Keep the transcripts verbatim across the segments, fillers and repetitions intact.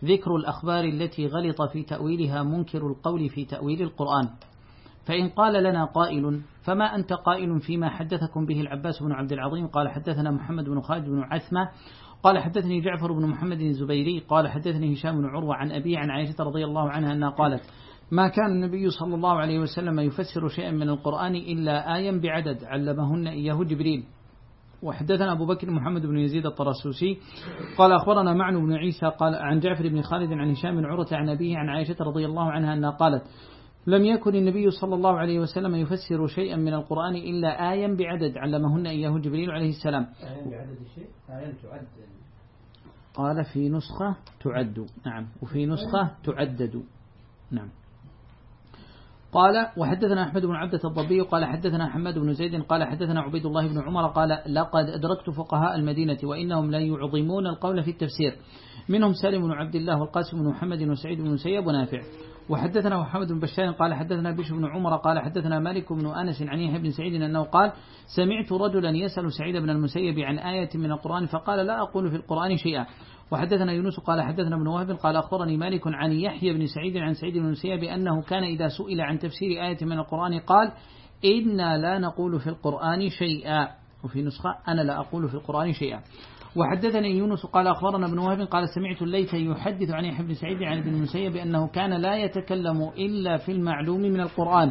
ذكر الأخبار التي غلط في تأويلها منكر القول في تأويل القرآن. فإن قال لنا قائل فما أنت قائل فيما حدثكم به العباس بن عبد العظيم قال حدثنا محمد بن خالد بن عثمة قال حدثني جعفر بن محمد الزبيري قال حدثني هشام بن عروة عن أبي عن عائشة رضي الله عنها أنها قالت ما كان النبي صلى الله عليه وسلم يفسر شيئا من القرآن إلا آيا بعدد علمهن إياه جبريل. وحدثنا أبو بكر محمد بن يزيد الطرسوسي قال أخبرنا معن بن عيسى قال عن جعفر بن خالد عن هشام بن عروة عن أبيه عن عائشة رضي الله عنها أنها قالت لم يكن النبي صلى الله عليه وسلم يفسر شيئا من القرآن إلا آيا بعدد علمهن إياه جبريل عليه السلام. آيا بعدد الشيء آيا تعد. قال في نسخة تعد نعم وفي نسخة تعدد نعم. قال وحدثنا أحمد بن عبدة الضبي قال حدثنا حماد بن زيد قال حدثنا عبيد الله بن عمر قال لقد أدركت فقهاء المدينة وإنهم لا يعظمون القول في التفسير منهم سالم بن عبد الله والقاسم بن محمد وسعيد بن مسيب ونافع. وحدثنا محمد بن بشار قال حدثنا بشر بن عمر قال حدثنا مالك بن أنس عن يحيى بن سعيد أنه قال سمعت رجلا يسأل سعيد بن المسيب عن آية من القرآن فقال لا أقول في القرآن شيئا. وحدثنا يونس قال حدثنا ابن وهب قال أخبرني مالك عن يحيى بن سعيد عن سعيد بن المسيب بأنه كان إذا سئل عن تفسير آية من القرآن قال إنا لا نقول في القرآن شيئا وفي نسخة أنا لا أقول في القرآن شيئا. وحدثني يونس قال أخبرنا ابن وهب قال سمعت الليث يحدث عن يحيى بن سعيد عن ابن المسيب بأنه كان لا يتكلم إلا في المعلوم من القرآن.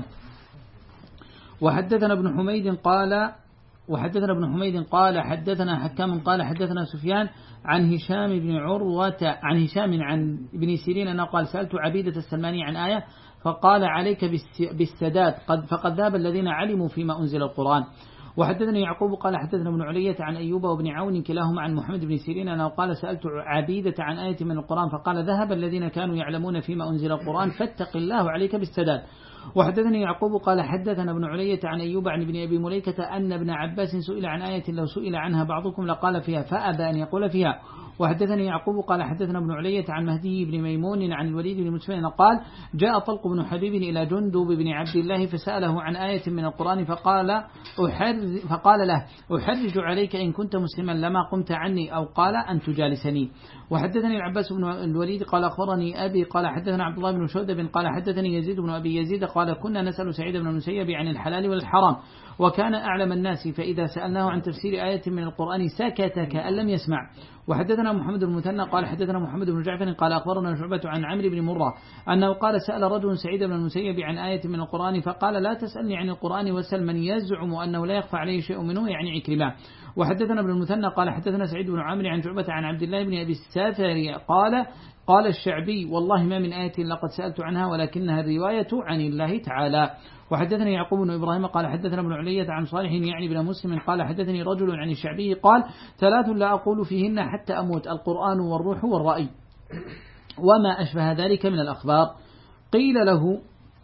وحدثنا ابن حميد قال وحدثنا ابن حميد قال حدثنا حكام قال حدثنا سفيان عن هشام بن عروة عن هشام عن ابن سيرين أنه قال سألت عبيدة السلماني عن آية فقال عليك بالسداد قد فقد ذهب الذين علموا فيما أنزل القرآن. وحدثني يعقوب قال حدثنا ابن علية عن أيوب وابن عون كلاهما عن محمد بن سيرين أنه قال سألت عبيدة عن آية من القرآن فقال ذهب الذين كانوا يعلمون فيما أنزل القرآن فاتق الله عليك بالسداد. وحدثني يعقوب قال حدثنا ابن علية عن أيوب عن ابن أبي مليكة أن ابن عباس سئل عن آية لو سئل عنها بعضكم لقال فيها فأبى أن يقول فيها. وحدثني يعقوب قال حدثنا ابن علية عن مهدي بن ميمون عن الوليد بن مسلم قال جاء طلق بن حبيب إلى جندب بن عبد الله فسأله عن آية من القرآن فقال أحرج فقال له أحرج عليك إن كنت مسلما لما قمت عني أو قال أن تجالسني. وحدثني العباس بن الوليد قال أخبرني أبي قال حدثنا عبد الله بن شهدب قال حدثني يزيد بن أبي يزيد قال كنا نسأل سعيد بن المسيب عن الحلال والحرام وكان أعلم الناس فإذا سألناه عن تفسير آية من القرآن سكت كأن لم يسمع. وحدثنا محمد بن المثنى قال حدثنا محمد بن جعفر قال أخبرنا شعبة عن عمرو بن مرة أنه قال سأل رجل سعيد بن المسيب عن آية من القرآن فقال لا تسألني عن القرآن وسل من يزعم أنه لا يخفى عليه شيء منه يعني عكرمة. وحدثنا ابن المثنى قال حدثنا سعيد بن عامر عن شعبة عن عبد الله بن أبي السافر قال قال الشعبي والله ما من آية لقد سألت عنها ولكنها الرواية عن الله تعالى. وحدثني يعقوب بن إبراهيم قال حدثنا ابن علية عن صالح يعني بن مسلم قال حدثني رجل عن الشعبي قال ثلاث لا أقول فيهن حتى أموت القرآن والروح والرأي وما أشبه ذلك من الأخبار. قيل له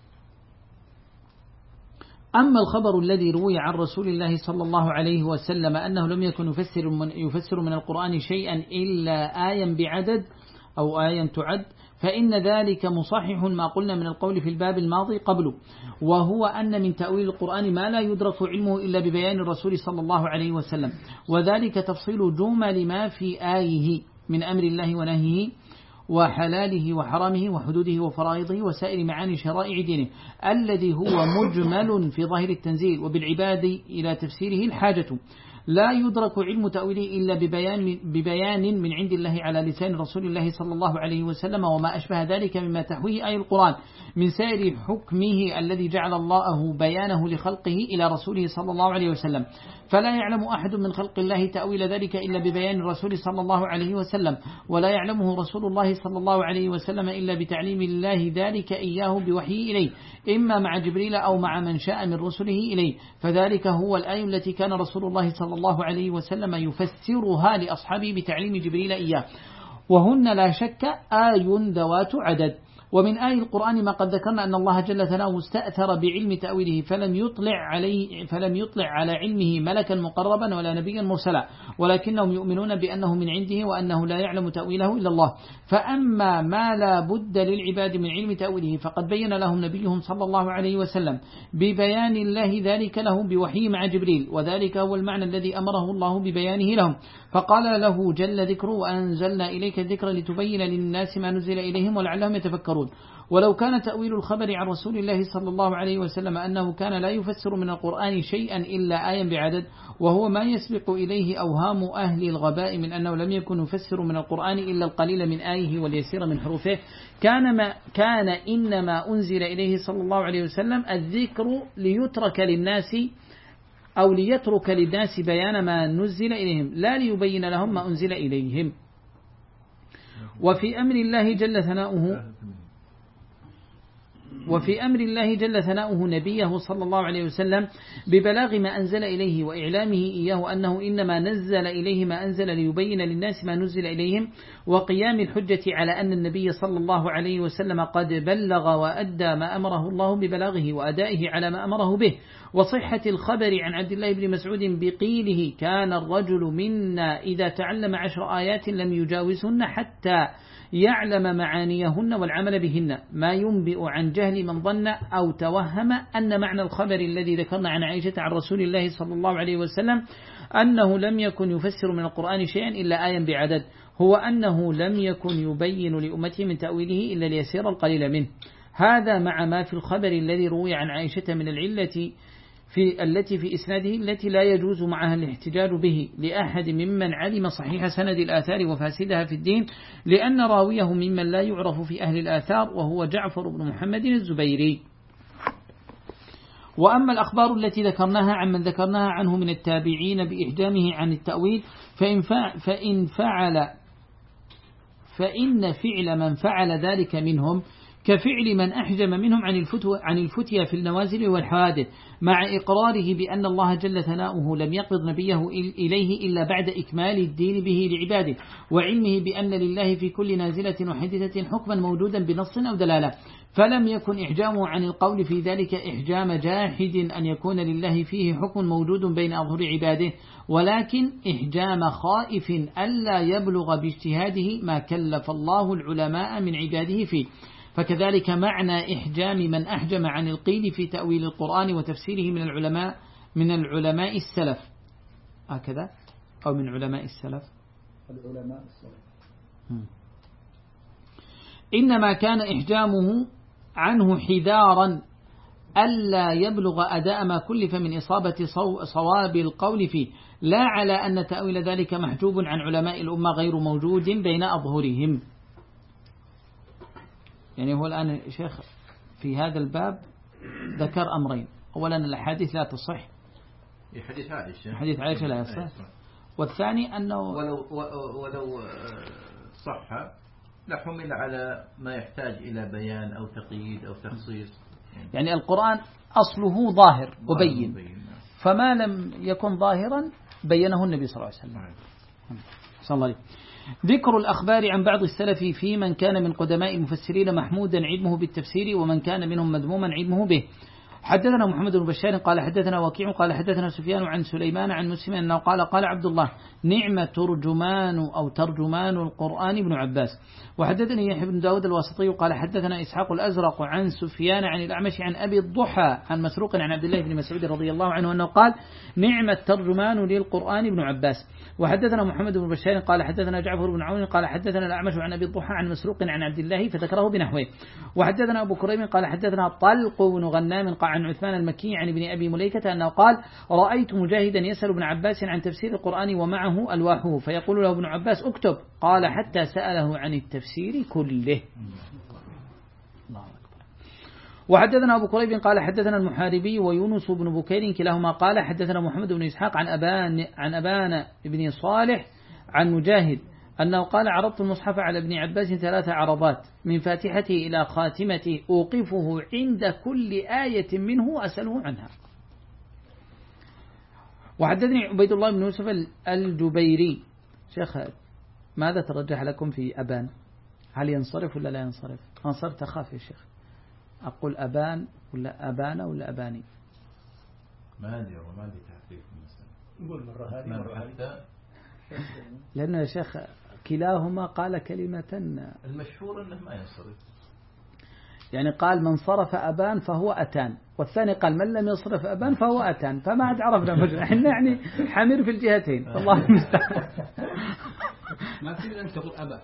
أما الخبر الذي روي عن رسول الله صلى الله عليه وسلم أنه لم يكن يفسر من, يفسر من القرآن شيئا إلا آيا بعدد أو آيا تعد فإن ذلك مصحح ما قلنا من القول في الباب الماضي قبله وهو أن من تأويل القرآن ما لا يدرك علمه إلا ببيان الرسول صلى الله عليه وسلم وذلك تفصيل جمل ما في آيه من أمر الله ونهيه وحلاله وحرامه وحدوده وفرائضه وسائر معاني شرائع دينه الذي هو مجمل في ظاهر التنزيل وبالعباد إلى تفسيره الحاجة لا يدرك علم تأويله إلا ببيان, ببيان من عند الله على لسان رسول الله صلى الله عليه وسلم وما أشبه ذلك مما تحويه آي القرآن من سائر حكمه الذي جعل الله بيانه لخلقه إلى رسوله صلى الله عليه وسلم فلا يعلم أحد من خلق الله تأويل ذلك إلا ببيان الرسول صلى الله عليه وسلم ولا يعلمه رسول الله صلى الله عليه وسلم إلا بتعليم الله ذلك إياه بوحيه إليه إما مع جبريل أو مع من شاء من رسله إليه فذلك هو الآية التي كان رسول الله صلى الله عليه وسلم يفسرها لأصحابه بتعليم جبريل إياه وهن لا شك آي ذوات عدد. ومن آي القرآن ما قد ذكرنا أن الله جل ثناؤه استأثر بعلم تأويله فلم يطلع عليه فلم يطلع على علمه ملكا مقربا ولا نبيا مرسلا، ولكنهم يؤمنون بأنه من عنده وأنه لا يعلم تأويله إلا الله. فأما ما لا بد للعباد من علم تأويله فقد بين لهم نبيهم صلى الله عليه وسلم ببيان الله ذلك له بوحي مع جبريل، وذلك هو المعنى الذي أمره الله ببيانه لهم، فقال له جل ذكره: وأنزلنا إليك الذكر لتبين للناس ما نزل إليهم ولعلهم يتفكرون. ولو كان تأويل الخبر عن رسول الله صلى الله عليه وسلم أنه كان لا يفسر من القرآن شيئا إلا آيا بعدد، وهو ما يسبق إليه أوهام أهل الغباء من أنه لم يكن يفسر من القرآن إلا القليل من آيه واليسير من حروفه، كان, ما كان إنما أنزل إليه صلى الله عليه وسلم الذكر ليترك للناس أو ليترك للناس بيان ما نزل إليهم لا ليبين لهم ما أنزل إليهم. وفي أمر الله جل ثناؤه وفي أمر الله جل ثناؤه نبيه صلى الله عليه وسلم ببلاغ ما أنزل إليه وإعلامه إياه أنه إنما نزل إليه ما أنزل ليبين للناس ما نزل إليهم، وقيام الحجة على أن النبي صلى الله عليه وسلم قد بلغ وأدى ما أمره الله ببلاغه وأدائه على ما أمره به، وصحة الخبر عن عبد الله بن مسعود بقيله: كان الرجل منا إذا تعلم عشر آيات لم يجاوزهن حتى يعلم معانيهن والعمل بهن، ما ينبئ عن جهل من ظن أو توهم أن معنى الخبر الذي ذكرنا عن عائشة عن رسول الله صلى الله عليه وسلم أنه لم يكن يفسر من القرآن شيئا إلا آيا بعدد، هو أنه لم يكن يبين لأمته من تأويله إلا اليسير القليل منه. هذا مع ما في الخبر الذي روي عن عائشة من العلة في التي في إسناده التي لا يجوز معها الاحتجاج به لأحد ممن علم صحيح سند الآثار وفاسدها في الدين، لأن راويه ممن لا يعرف في أهل الآثار وهو جعفر بن محمد الزبيري. وأما الأخبار التي ذكرناها عمن ذكرناها عنه من التابعين بإحجامه عن التأويل فإن فإن فعل فإن فعل من فعل ذلك منهم كفعل من أحجم منهم عن الفتوى عن الفتيا في النوازل والحوادث، مع إقراره بأن الله جل ثناؤه لم يقبض نبيه إليه إلا بعد إكمال الدين به لعباده، وعلمه بأن لله في كل نازلة وحدثة حكما موجودا بنص أو دلالة، فلم يكن إحجامه عن القول في ذلك إحجام جاحد أن يكون لله فيه حكم موجود بين أظهر عباده، ولكن إحجام خائف ألا يبلغ باجتهاده ما كلف الله العلماء من عباده فيه. فكذلك معنى إحجام من أحجم عن القيل في تأويل القرآن وتفسيره من العلماء من العلماء السلف، هكذا أو من علماء السلف العلماء السلف إنما كان إحجامه عنه حذارا ألا يبلغ أداء ما كلف من إصابة صواب القول فيه، لا على أن تأويل ذلك محجوب عن علماء الأمة غير موجود بين أظهرهم. يعني هو الآن شيخ في هذا الباب ذكر أمرين: أولا الأحاديث لا تصح، حديث عائشة حديث عائشة لا يصح، والثاني أنه ولو, ولو صح لحمل على ما يحتاج إلى بيان أو تقييد أو تخصيص. يعني القرآن أصله ظاهر وبين، فما لم يكن ظاهرا بينه النبي صلى الله عليه وسلم صلى الله عليه. ذكر الأخبار عن بعض السلف في من كان من قدماء المفسرين محمودا علمه بالتفسير ومن كان منهم مذموما علمه به. حدثنا محمد بن بشار قال حدثنا وكيع قال حدثنا سفيان عن سليمان عن مسلم أنه قال قال عبد الله: نعم ترجمان أو ترجمان القرآن ابن عباس. وحدثني يحيى بن داود الواسطي قال حدثنا إسحاق الأزرق عن سفيان عن الأعمش عن أبي الضحى عن مسروق عن عبد الله بن مسعود رضي الله عنه أنه قال: نعم الترجمان للقرآن ابن عباس. وحدثنا محمد بن بشار قال حدثنا جعفر بن عون قال حدثنا الأعمش عن أبي الضحى عن مسروق عن عبد الله فذكره بنحوه. وحدثنا أبو كريم قال حدثنا طلق بن غنام قال عن عثمان المكي عن ابن أبي مليكة أنه قال: رأيت مجاهدا يسأل ابن عباس عن تفسير القرآن ومعه ألواحه فيقول له ابن عباس: اكتب. قال: حتى سأله عن التفسير كله. الله أكبر. وحدثنا أبو كريب قال حدثنا المحاربي ويونس بن بكير كلاهما قال حدثنا محمد بن إسحاق عن أبان عن أبان بن صالح عن مجاهد أنه قال: عرضت المصحف على ابن عباس ثلاث عرضات من فاتحته إلى خاتمته أوقفه عند كل آية منه أسأله عنها. وحدثني عبيد الله بن يوسف الجبيري. شيخ ماذا ترجح لكم في أبان؟ هل ينصرف ولا لا ينصرف؟ أنا صرت أخاف يا شيخ أقول أبان ولا أبانا ولا أباني. ما أدري وما أدري تحقيق المسألة. نقول مرة هذه مرة هذه. لأنه يا شيخ كلاهما قال كلمة. المشهور أنه ما ينصرف. يعني قال من صرف أبان فهو أتان، والثاني قال من لم يصرف أبان فهو أتان، فما عاد عرفنا مجرى. احنا يعني حمير في الجهتين. الله المستعان. ما تريد أن تقول أبا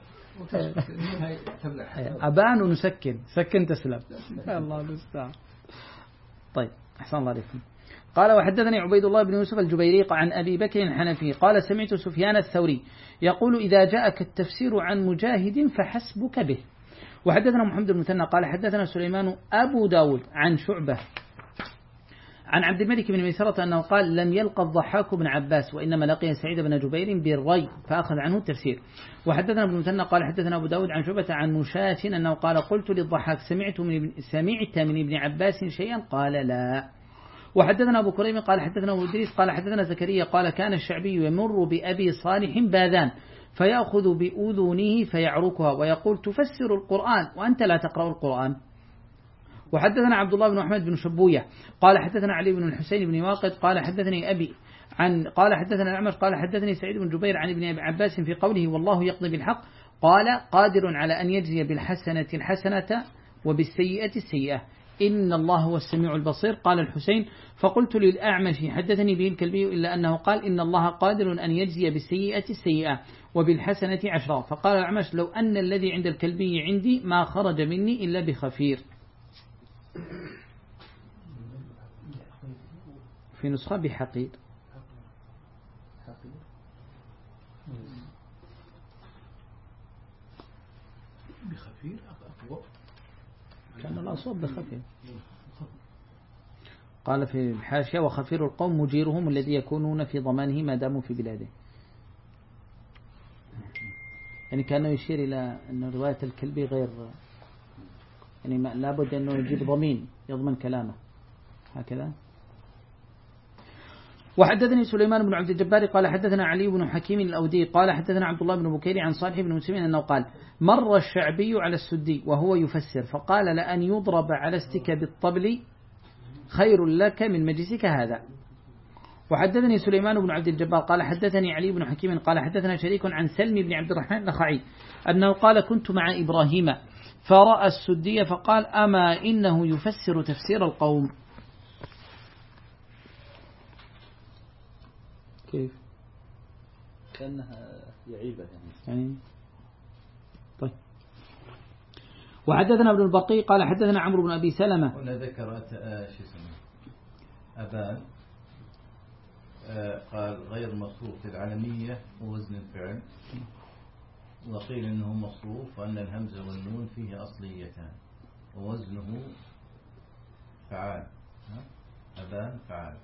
أبان ونسكن سكن تسلم. الله المستعان. طيب أحسن الله عليكم. قال وحدثني عبيد الله بن يوسف الجبيري عن أبي بكر الحنفي قال سمعت سفيان الثوري يقول إذا جاءك التفسير عن مجاهد فحسبك به. وحدثنا محمد بن المثنى قال حدثنا سليمان أبو داود عن شعبة عن عبد الملك بن ميسرة أنه قال لم يلقى الضحاك بن عباس وإنما لقي سعيد بن جبير بالري فأخذ عنه التفسير. وحدثنا ابن المثنى قال حدثنا أبو داود عن شعبة عن مشاة أنه قال قلت للضحاك سمعت من, سمعت من ابن عباس شيئا قال لا. وحدثنا أبو كريم قال حدثنا أبو إدريس قال حدثنا زكريا قال كان الشعبي يمر بأبي صالح باذان فيأخذ بأذنه فيعركها ويقول تفسر القرآن وأنت لا تقرأ القرآن. وحدثنا عبد الله بن أحمد بن شبوية قال حدثنا علي بن الحسين بن واقد قال حدثني أبي عن قال حدثنا الأعمش قال حدثني سعيد بن جبير عن ابن عباس في قوله والله يقضي بالحق قال قادر على أن يجزي بالحسنة الحسنة وبالسيئة السيئة إن الله هو السميع البصير. قال الحسين فقلت للأعمش حدثني به الكلبي إلا أنه قال إن الله قادر أن يجزي بالسيئة السيئة وبالحسنة عشرة. فقال الأعمش لو أن الذي عند الكلبي عندي ما خرج مني إلا بخفير. في نسخة بحقير بخفير أقوى كان الأصوب بخفير. قال في الحاشية وخفير القوم مجيرهم الذي يكونون في ضمانه ما داموا في بلاده. يعني كانوا يشير إلى أن رواية الكلبي غير يعني لابد أنه يجيب ضمين يضمن كلامه هكذا. وحدثني سليمان بن عبد الجبار قال حدثنا علي بن حكيم الأودي قال حدثنا عبد الله بن بكير عن صالح بن مسلم أنه قال مر الشعبي على السدي وهو يفسر فقال لأن يضرب على استك بالطبل خير لك من مجلسك هذا. وحدثني سليمان بن عبد الجبار قال حدثني علي بن حكيم قال حدثنا شريك عن سلم بن عبد الرحمن النخعي أنه قال كنت مع إبراهيم فرأى السدي فقال أما إنه يفسر تفسير القوم. كيف كأنها يعيبة يعني, يعني طيب. وحدثنا ابن البقي قال حدثنا عمرو بن أبي سلمة هنا ذكر شو اسمه أبان قال غير مصروف العلمية ووزن الفعل وقيل إنه مصروف وأن الهمزة والنون فيه أصليتان ووزنه فعال أبان فعال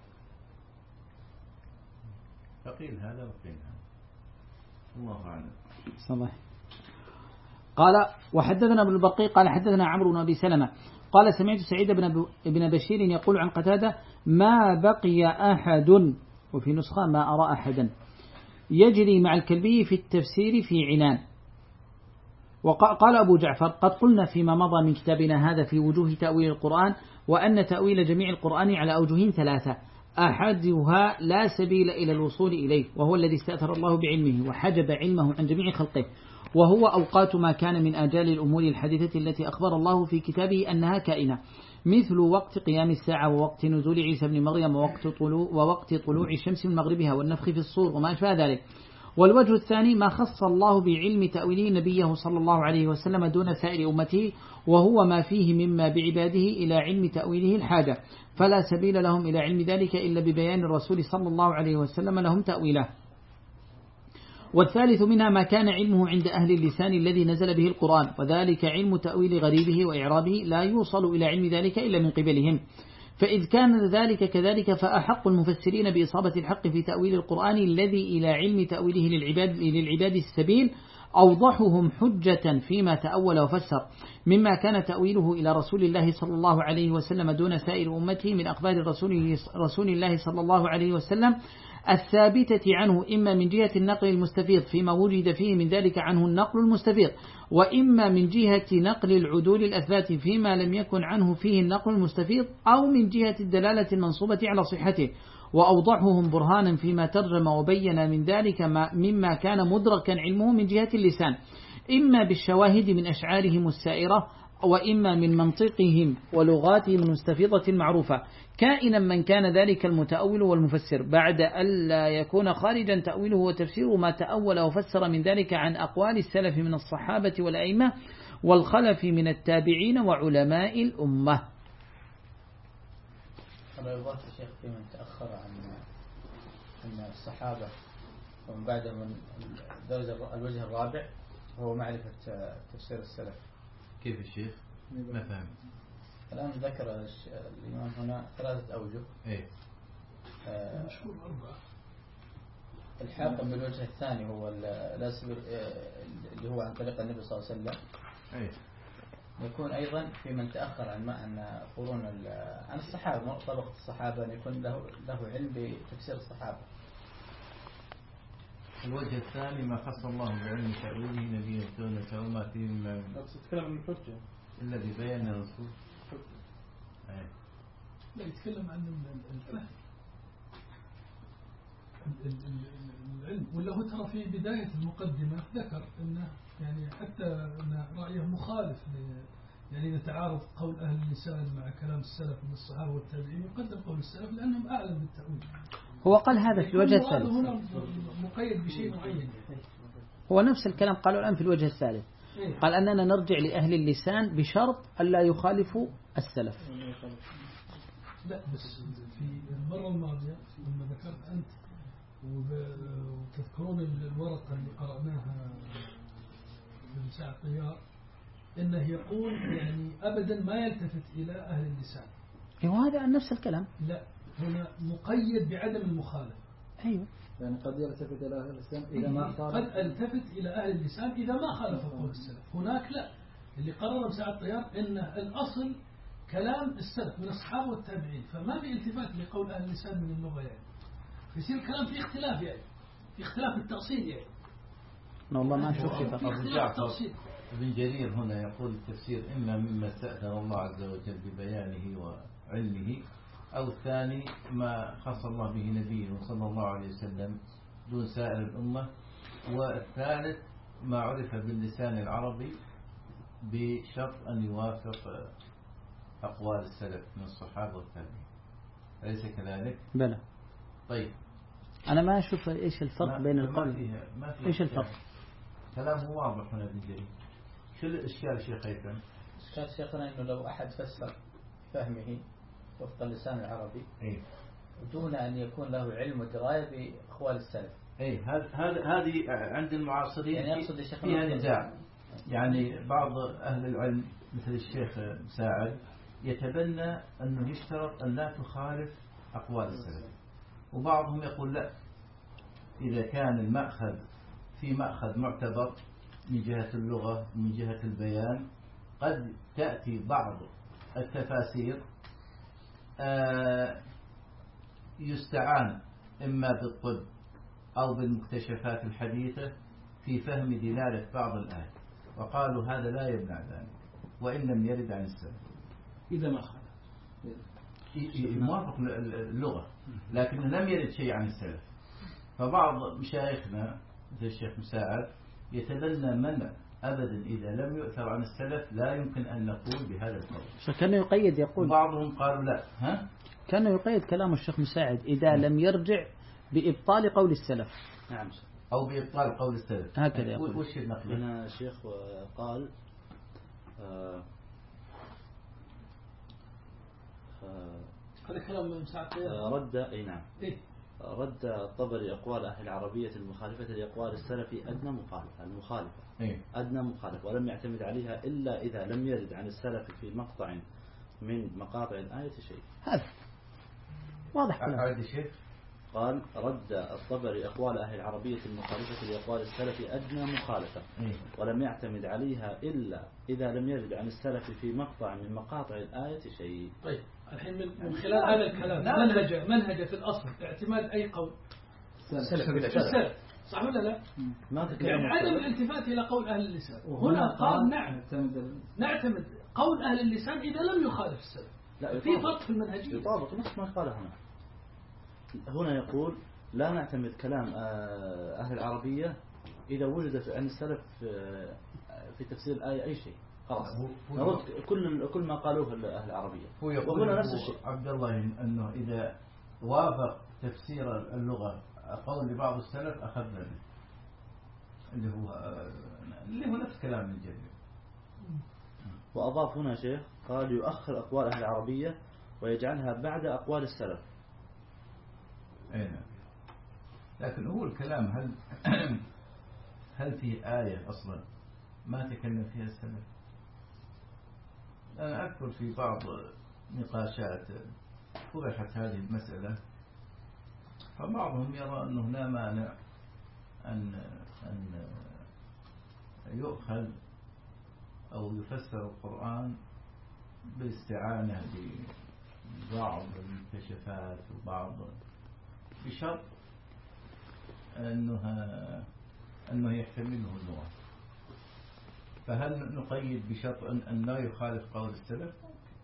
فقيل هذا وقيل هذا الله أعلم. صحيح. قال وحدثنا ابن البقي قال حدثنا عمرو بن أبي سلمة قال سمعت سعيد بن بشير يقول عن قتادة ما بقي أحد وفي نسخة ما أرى أحدا يجري مع الكلبي في التفسير في عنان. وقال أبو جعفر قد قلنا فيما مضى من كتابنا هذا في وجوه تأويل القرآن وأن تأويل جميع القرآن على أوجه ثلاثة أحدها لا سبيل إلى الوصول إليه وهو الذي استأثر الله بعلمه وحجب علمه عن جميع خلقه وهو أوقات ما كان من آجال الأمور الحديثة التي أخبر الله في كتابه أنها كائنة مثل وقت قيام الساعة ووقت نزول عيسى بن مريم ووقت طلوع, ووقت طلوع الشمس من مغربها والنفخ في الصور وما أشبه ذلك. والوجه الثاني ما خص الله بعلم تأويله نبيه صلى الله عليه وسلم دون سائر أمته وهو ما فيه مما بعباده إلى علم تأويله الحاجة فلا سبيل لهم إلى علم ذلك إلا ببيان الرسول صلى الله عليه وسلم لهم تأويله. والثالث منها ما كان علمه عند أهل اللسان الذي نزل به القرآن وذلك علم تأويل غريبه وإعرابه لا يوصل إلى علم ذلك إلا من قبلهم. فإذ كان ذلك كذلك فأحق المفسرين بإصابة الحق في تأويل القرآن الذي إلى علم تأويله للعباد, للعباد السبيل أوضحهم حجة فيما تأول وفسر مما كان تأويله إلى رسول الله صلى الله عليه وسلم دون سائر أمته من أخبار رسول, رسول الله صلى الله عليه وسلم الثابتة عنه إما من جهة النقل المستفيض فيما وجد فيه من ذلك عنه النقل المستفيض، وإما من جهة نقل العدول الأثبات فيما لم يكن عنه فيه النقل المستفيض، أو من جهة الدلالة المنصوبة على صحته. وأوضحهم برهانا فيما ترجم وبين من ذلك ما مما كان مدركا علمه من جهة اللسان، إما بالشواهد من أشعارهم السائرة، وإما من منطقهم ولغاتهم المستفيضة المعروفة، كائنا من كان ذلك المتأول والمفسر، بعد ألا يكون خارجا تأويله وتفسيره ما تأول وفسر من ذلك عن أقوال السلف من الصحابة والأئمة والخلف من التابعين وعلماء الأمة. هذا يضاف الشيخ في من تأخر عن عن الصحابة ومن بعدهم من الدرجة الوجه الرابع هو معرفة تفسير السلف. كيف الشيخ؟ ما فهم. الآن ذكر الإمام هنا ثلاثة أوجه. إيه. آه الحاكم بالوجه الثاني هو الأسبر اللي هو عن طريق النبي صلى الله عليه وسلم. إيه. يكون أيضا في من تأخر عن ما عن قرون عن الصحابة طبقة الصحابة أن يكون له له علم بتفسير الصحابة. الوجه الثاني ما خص الله بعلم تأويله نبي السنة وما فيه من يتكلم عن الحجة الذي بين الرسول. لا يتكلم عن الفهم العلم، ولا هو ترى في بداية المقدمة ذكر أنه يعني حتى أن رأيه مخالف يعني يتعارض قول أهل اللسان مع كلام السلف من الصحابة والتابعين، يقدم قول السلف لأنهم أعلم بالتأويل. هو قال هذا في الوجه الثالث، هنا مقيد بشيء معين. هو نفس الكلام قالوا الآن في الوجه الثالث، قال أننا نرجع لأهل اللسان بشرط ألا يخالفوا السلف. لا بس في المرة الماضية لما ذكرت أنت وتذكرون الورقة اللي قرأناها من ساعة طيار إنه يقول يعني أبدا ما يلتفت إلى أهل اللسان. أيوة هذا نفس الكلام. لا هنا مقيد بعدم المخالفة. أيوة يعني قد يلتفت إلى أهل اللسان إذا ما خالف. قد التفت إلى أهل اللسان إذا ما خالف قول السلف. هناك لا، اللي قرر مساعد طيار إن الأصل كلام السلف من الصحابة والتابعين، فما في التفات لقول أهل اللسان من اللغة يعني. يصير الكلام في اختلاف يعني، في اختلاف التقصيد يعني. والله ما نشوف كيف. أبو جعفر ابن جرير هنا يقول التفسير إما مما استأثر الله عز وجل ببيانه وعلمه، أو الثاني ما خص الله به نبيه صلى الله عليه وسلم دون سائر الأمة، والثالث ما عرف باللسان العربي بشرط أن يوافق أقوال السلف من الصحابة والتابعين. أليس كذلك؟ بلى. طيب أنا ما أشوف إيش الفرق بين القول. إيش الفرق؟ كلامه واضح هنا ابن جرير. شو الإشكال شيخ هيثم؟ إشكال شيخنا إنه لو أحد فسر فهمه وفق اللسان العربي إيه؟ دون أن يكون له علم ودراية بأقوال السلف. إيه هذا هذا هذه عند المعاصرين يعني فيها نزاع. يعني بعض أهل العلم مثل الشيخ مساعد يتبنى أنه يشترط أن لا تخالف أقوال السلف، وبعضهم يقول لا، إذا كان المأخذ في مأخذ معتبر من جهة اللغة ومن جهة البيان، قد تأتي بعض التفاسير يستعان إما بالطب أو بالمكتشفات الحديثة في فهم دلالة بعض الآيات، وقالوا هذا لا يمنع ذلك وإن لم يرد عن السلف إذا ما خالف موافق اللغة، لكن لم يرد شيء عن السلف. فبعض مشايخنا مثل الشيخ مساعد يتبنى منع أبدا إذا لم يؤثر عن السلف لا يمكن أن نقول بهذا القول. فكان يقيد يقول بعضهم قالوا لا. ها؟ كان يقيد كلام الشيخ مساعد إذا لم يرجع بإبطال قول السلف. نعم. أو بإبطال قول السلف. هكذا يقول. وش النقل؟ هنا الشيخ قال آه هذا كلام من ساعة رد أي نعم إيه؟ رد الطبري أقوال أهل العربية المخالفة لأقوال السلف أدنى مخالفة المخالفة إيه؟ أدنى مخالفة ولم يعتمد عليها إلا إذا لم يرد عن السلف في مقطع من مقاطع الآية شيء. هذا واضح كلام. قال رد الطبري أقوال أهل العربية المخالفة لأقوال السلف أدنى مخالفة إيه؟ ولم يعتمد عليها إلا إذا لم يرد عن السلف في مقطع من مقاطع الآية شيء. طيب الحين من خلال هذا الكلام منهج منهج في الأصل اعتماد أي قول السلف في السلف صح ولا لا؟ ما يعني تكلم عدم الالتفات إلى قول أهل اللسان. هنا قال نعم نعتمد قول أهل اللسان إذا لم يخالف السلف. لا في فرق في المنهجية. يطابق نفس ما قال هنا. هنا يقول لا نعتمد كلام أهل العربية إذا وجد عن السلف في تفسير الآية أي شيء خلاص نرد كل كل ما قالوه أهل العربية. هو يقول وهنا نفس الشيء عبد الله أنه إذا وافق تفسير اللغة قول لبعض السلف أخذنا به اللي هو اللي هو نفس كلام الجرير. وأضاف هنا شيخ قال يؤخر أقوال أهل العربية ويجعلها بعد أقوال السلف. أي نعم. لكن هو الكلام هل هل في آية أصلا ما تكلم فيها السلف؟ أنا أذكر في بعض نقاشات طرحت هذه المسألة فبعضهم يرى أنه لا مانع أن أن يؤخذ أو يفسر القرآن بالاستعانة ببعض المكتشفات وبعض بشرط أنه أنه يحتمله اللغة. فهل نقيد بشرط أن لا يخالف قول السلف؟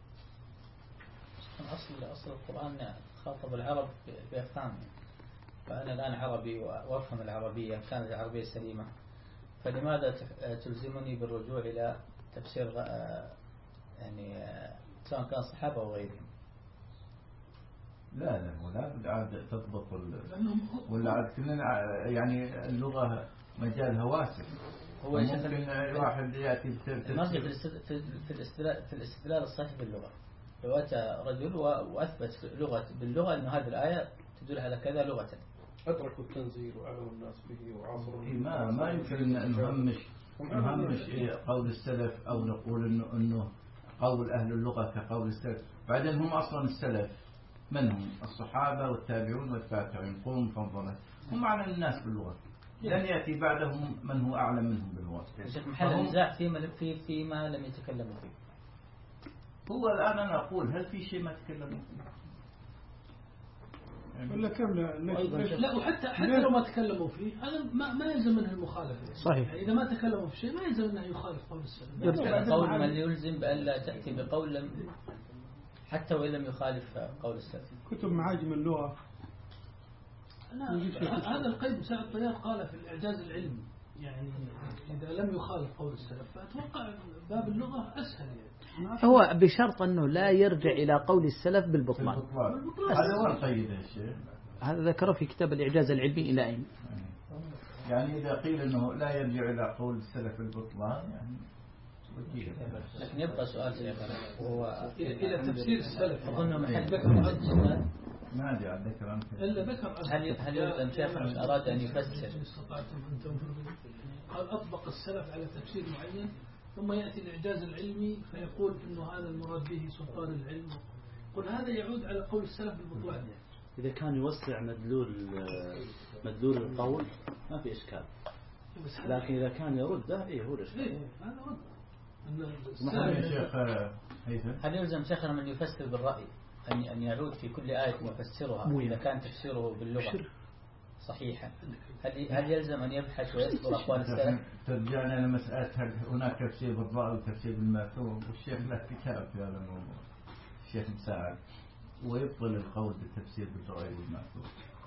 أصل أصل القرآن خاطب العرب بأفهامهم. فأنا الآن عربي وأفهم العربية كانت العربية سليمة فلماذا تلزمني بالرجوع إلى تفسير يعني سواء كان صحابة أو غيرهم؟ لا لا ولا بد عاد تضبط ولا عاد كلنا يعني اللغة مجالها واسع. هو ممكن واحد يأتي المرجع في الاستدلال في الاستدلال الصحيح باللغة. لو أتى رجل وأثبت لغة باللغة أن هذه الآية تدل على كذا لغة أدركوا التنزيل وأعلموا الناس به وعاصروا ما ما يمكن أن نهمش نهمش قول السلف أو نقول إنه إنه قول أهل اللغة كقول السلف. بعدين هم أصلا السلف من هم؟ الصحابة والتابعون والتابعين قوم فانظروا هم أعلم الناس باللغة. لن يأتي بعدهم من هو أعلم منهم باللغة. محل النزاع فيما في فيما لم يتكلموا فيه. هو الآن أنا أقول هل في شيء ما تكلموا فيه؟ ولا كم لا لا وحتى حتى لو ما تكلموا فيه هذا ما ما يلزم منه المخالفة. صحيح. يعني إذا ما تكلموا في شيء ما يلزم أنه يخالف قول السلف. قول من يلزم بألا تأتي بقول لم حتى وإن لم يخالف قول السلف. كتب معاجم اللغة. هذا القيد سعد الطيار قال في الإعجاز العلمي يعني إذا لم يخالف قول السلف فأتوقع باب اللغة أسهل يعني. هو بشرط أنه لا يرجع إلى قول السلف بالبطلان. هذا هو القيد يا شيخ. هذا ذكره في كتاب الإعجاز العلمي إلى أين؟ يعني إذا قيل أنه لا يرجع إلى قول السلف بالبطلان يعني لكن يبقى سؤال شيخنا وهو إلى تفسير السلف. أظن محل ذكر ما أدري عن ذكر أنت. إلا ذكر هل هل يلزم شيخنا من أراد أن يفسر قال أطبق السلف على تفسير معين ثم يأتي الإعجاز العلمي فيقول إنه هذا المراد به سلطان العلم. قل هذا يعود على قول السلف بالبطلان يعني. إذا كان يوسع مدلول مدلول القول ما في إشكال. لكن إذا كان يرده إيه هو الإشكال. هذا رد. هل يلزم شيخنا من يفسر بالرأي أن أن يعود في كل آية يفسرها إذا كان تفسيره باللغة صحيحا؟ هل هل يلزم أن يبحث ويذكر أقوال السلف؟ ترجعنا إلى مسألة هل هناك تفسير بالرأي وتفسير بالماثور والشيخ له كتاب في هذا الموضوع الشيخ مساعد ويبطل القول بالتفسير بالرأي والماثور.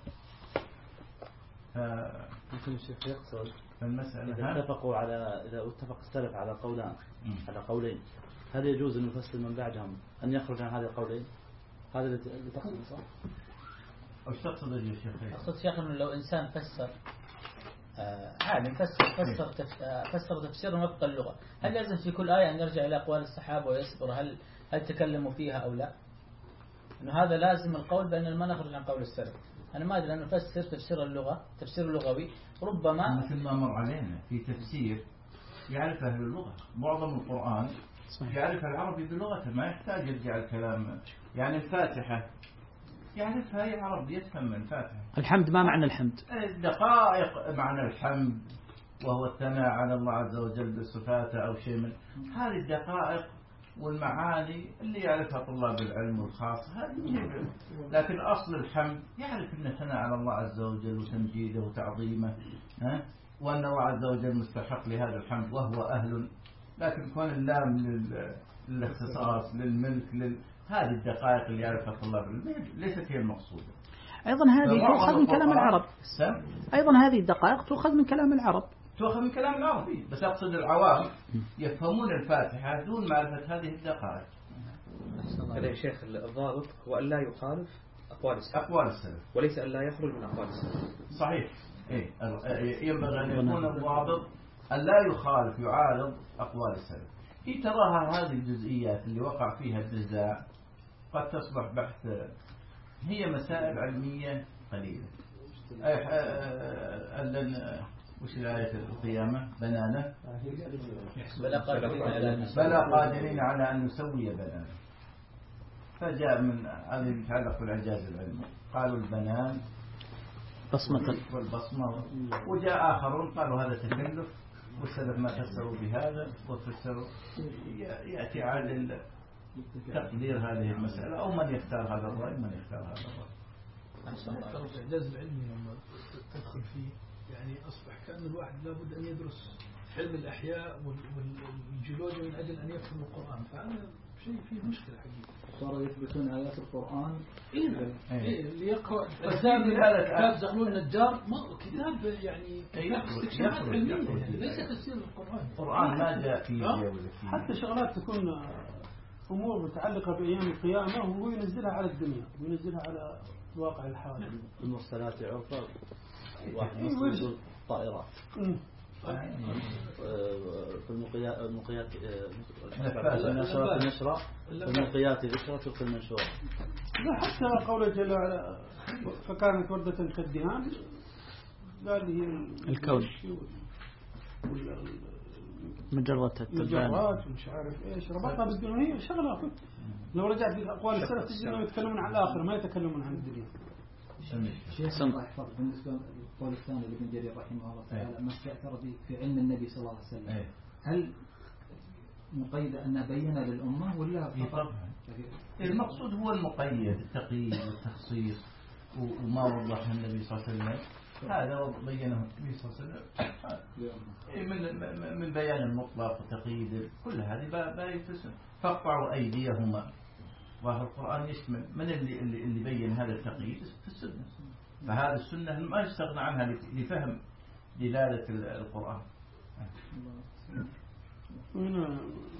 ممكن الشيخ يقصد فالمسألة إذا اتفقوا على إذا اتفق السلف على قولان على قولين هل يجوز أن يفسر من بعدهم أن يخرج عن هذه القولين؟ هذا اللي تقصد صح؟ أو تقصد يا شيخ؟ أقصد شيخ إنه لو إنسان فسر آه عالم فسر فسر تف... آه فسر تفسير وفق اللغة هل لازم في كل آية أن يرجع إلى أقوال الصحابة ويصبر هل هل تكلموا فيها أو لا؟ إنه هذا لازم القول بأن ما نخرج عن قول السلف. أنا ما أدري أن نفسر تفسير اللغة تفسير اللغوي ربما مثل ما مر علينا في تفسير يعرف أهل اللغة معظم القرآن يعرف العربي بلغته ما يحتاج يرجع الكلام. يعني الفاتحة يعرفها أي عربي يفهم الفاتحة. الحمد ما معنى الحمد؟ دقائق معنى الحمد وهو الثناء على الله عز وجل بصفاته أو شيء من هذه الدقائق والمعاني اللي يعرفها طلاب العلم والخاص هذه، لكن أصل الحمد يعرف أن ثناء على الله عز وجل وتمجيده وتعظيمه، ها؟ وأن الله عز وجل مستحق لهذا الحمد وهو أهل. لكن كون اللام للاختصاص للملك لل... هذه الدقائق اللي يعرفها طلاب العلم ليست هي المقصودة. أيضا هذه تؤخذ من كلام العرب. أيضا هذه الدقائق تؤخذ من كلام العرب. تؤخذ من كلام العربي، بس أقصد العوام يفهمون الفاتحة دون معرفة هذه الدقائق. هذا يا شيخ الضابط هو أن لا يخالف أقوال السلف أقوال السلف وليس أن لا يخرج من أقوال السلف. صحيح. إيه ينبغي أن يكون الضابط أن لا يخالف يعارض أقوال السلف. إيه تراها هذه الجزئيات اللي وقع فيها النزاع قد تصبح بحث، هي مسائل علمية قليلة. وش الآية القيامة بنانه بلا قادرين على أن نسوي بنانه، فجاء من هذا يتعلق بالإعجاز العلمي قالوا البنان بصمة والبصمة، وجاء آخرون قالوا هذا تكلف والسلف ما فسروا بهذا وفسروا. يأتي عادل تقدير هذه المسألة أو من يختار هذا الرأي من يختار هذا الرأي. الإعجاز العلمي لما تدخل فيه يعني أصبح كأن الواحد لابد أن يدرس علم الأحياء والجيولوجيا من أجل أن يفهم القرآن، فهذا شيء فيه مشكلة حقيقة. صاروا يثبتون آيات القرآن. إيه إيه اللي يقرأ كتاب زغلول النجار ما كتاب يعني كتاب استكشافات علمية يعني ليس تفسير القرآن. القرآن ما جاء فيه حتى شغلات تكون أمور متعلقة بأيام القيامة وهو ينزلها على الدنيا وينزلها على الواقع الحالي. المرسلات عرفا واحد يقول طائرات في المقيات المقيات النشرة المقيات ذكرى في المنشورة. لا حتى قوله جل وعلا فكانت وردة كالدهان قال هي الكون مجرات المجرات ومش عارف ايش ربطها بالدنيا شغله. لو رجعت في اقوال السلف تجد انهم يتكلمون عن الاخره ما يتكلمون عن الدنيا. شيخ الله يحفظك بالنسبه للقول الثاني لابن جرير رحمه الله تعالى ما استأثر به في علم النبي صلى الله عليه وسلم، هل مقيد أن بين للأمة ولا فقط؟ المقصود هو المقيد التقييد والتخصيص وما وضح النبي صلى الله عليه وسلم، هذا بينه النبي صلى الله عليه وسلم من من بيان المطلق وتقييد كل هذه باية فاقطعوا أيديهما. ظاهر القرآن يشمل من اللي اللي اللي بين هذا التقييد في السنة، فهذا السنة ما يستغنى عنها لفهم دلالة القرآن. هنا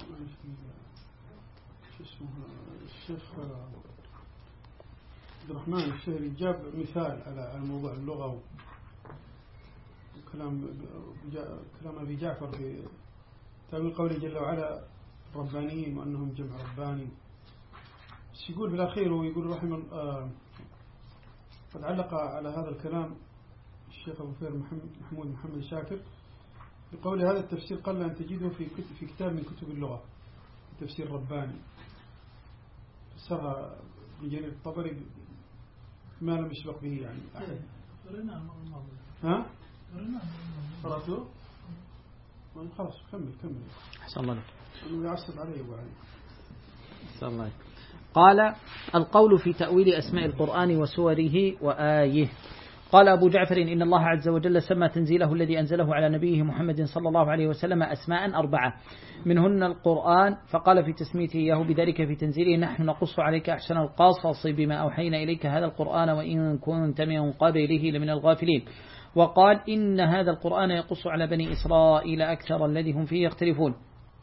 شو اسمه الشيخ عبد الرحمن الشهري جاب مثال على موضوع اللغة وكلام كلام أبي جعفر في تأويل قوله جل وعلا ربانيين وأنهم جمع رباني. بس يقول بالأخير ويقول رحمه الله قد علق على هذا الكلام الشيخ أبو فير محمود محمد شاكر بقول هذا التفسير قل أن تجده في كتب في كتاب من كتب اللغة تفسير رباني فسرها بجرير الطبري ما لم يسبق به يعني أحد. ها؟ قرأته؟ خلاص كمل كمل. أحسن الله لك. أنا يعصب علي أبو علي. أحسن الله لك. قال القول في تأويل أسماء القرآن وسوره وآيه. قال أبو جعفر إن الله عز وجل سمى تنزيله الذي أنزله على نبيه محمد صلى الله عليه وسلم أسماء أربعة منهن القرآن، فقال في تسميته إياه بذلك في تنزيله نحن نقص عليك أحسن القصص بما أوحينا إليك هذا القرآن وإن كنت من قبله لمن الغافلين. وقال إن هذا القرآن يقص على بني إسرائيل أكثر الذي هم فيه يختلفون.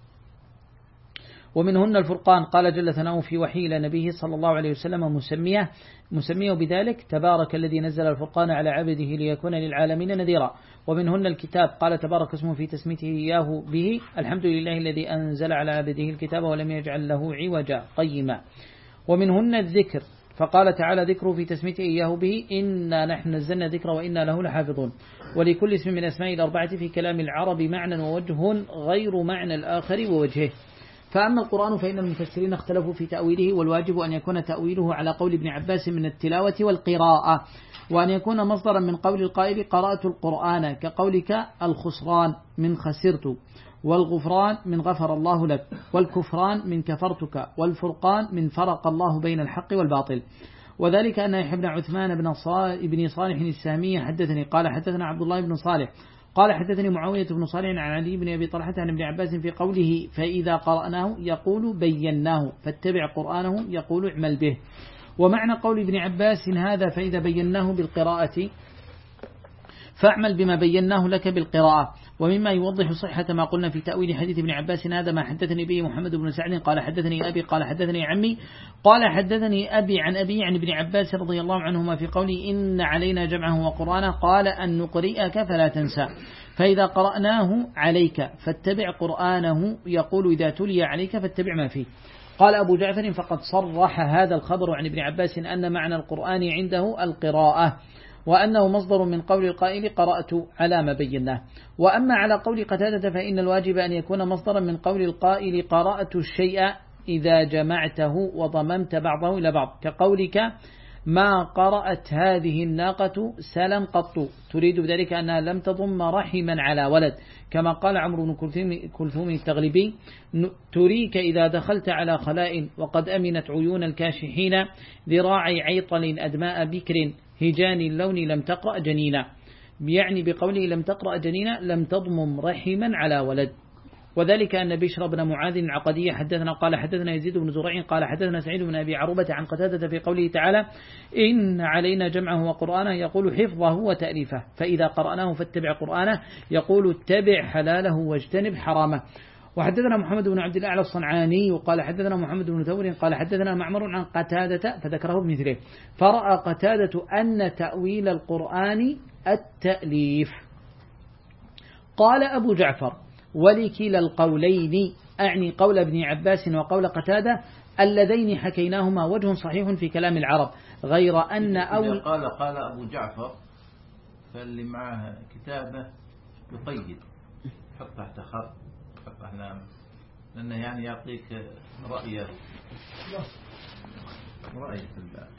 ومنهن الفرقان، قال جل ثناؤه في وحي إلى نبيه صلى الله عليه وسلم مسميه مسميه بذلك تبارك الذي نزل الفرقان على عبده ليكون للعالمين نذيرا. ومنهن الكتاب، قال تبارك اسمه في تسميته إياه به الحمد لله الذي أنزل على عبده الكتاب ولم يجعل له عوجا قيما. ومنهن الذكر، فقال تعالى ذكره في تسميته إياه به إنا نحن نزلنا ذكر وإنا له لحافظون. ولكل اسم من أسماء الأربعة في كلام العرب معنى ووجه غير معنى الآخر ووجهه. فأما القرآن فإن المفسرين اختلفوا في تأويله، والواجب أن يكون تأويله على قول ابن عباس من التلاوة والقراءة، وأن يكون مصدرا من قول القائل قرأت القرآن، كقولك الخسران من خسرت، والغفران من غفر الله لك، والكفران من كفرتك، والفرقان من فرق الله بين الحق والباطل. وذلك أن يحيى بن عثمان بن صالح السهمي حدثني قال حدثنا عبد الله بن صالح قال حدثني معاوية بن صالح عن علي بن أبي طلحة عن ابن عباس في قوله فإذا قرأناه يقول بيناه فاتبع قرآنه يقول اعمل به. ومعنى قول ابن عباس هذا فإذا بيناه بالقراءة فاعمل بما بيناه لك بالقراءة. ومما يوضح صحة ما قلنا في تأويل حديث ابن عباس هذا ما حدثني به محمد بن سعد قال حدثني أبي قال حدثني عمي قال حدثني أبي عن أبي عن ابن عباس رضي الله عنهما في قوله إن علينا جمعه وقرآنه قال أن نقرئك فلا تنسى، فإذا قرأناه عليك فاتبع قرآنه يقول إذا تلي عليك فاتبع ما فيه. قال أبو جعفر فقد صرح هذا الخبر عن ابن عباس أن معنى القرآن عنده القراءة، وأنه مصدر من قول القائل قرأت على ما بيناه. وأما على قول قتادة فإن الواجب أن يكون مصدرا من قول القائل قرأت الشيء إذا جمعته وضممت بعضه إلى بعض، كقولك ما قرأت هذه الناقة سلا قط، تريد بذلك أنها لم تضم رحما على ولد، كما قال عمرو بن كلثوم التغلبي تريك إذا دخلت على خلاء وقد أمنت عيون الكاشحين ذراعي عيطل أدماء بكر هجان اللون لم تقرأ جنينا، يعني بقوله لم تقرأ جنينا لم تضمم رحما على ولد. وذلك أن بشر بن معاذ العقدي حدثنا قال حدثنا يزيد بن زريع قال حدثنا سعيد بن أبي عروبة عن قتادة في قوله تعالى إن علينا جمعه وقرآنه يقول حفظه وتأليفه، فإذا قرأناه فاتبع قرآنه يقول اتبع حلاله واجتنب حرامه. وحدثنا محمد بن عبد الأعلى الصنعاني وقال حدثنا محمد بن ثور قال حدثنا معمر عن قتادة فذكره بمثله، فرأى قتادة أن تأويل القرآن التأليف. قال أبو جعفر ولكلا القولين أعني قول ابن عباس وقول قتادة اللذين حكيناهما وجه صحيح في كلام العرب، غير أن أول قال قال أبو جعفر فاللي معه كتابة يقيد حط تحت خط حط أحلام، لأنه يعني يعطيك رأيه رأي في الباب.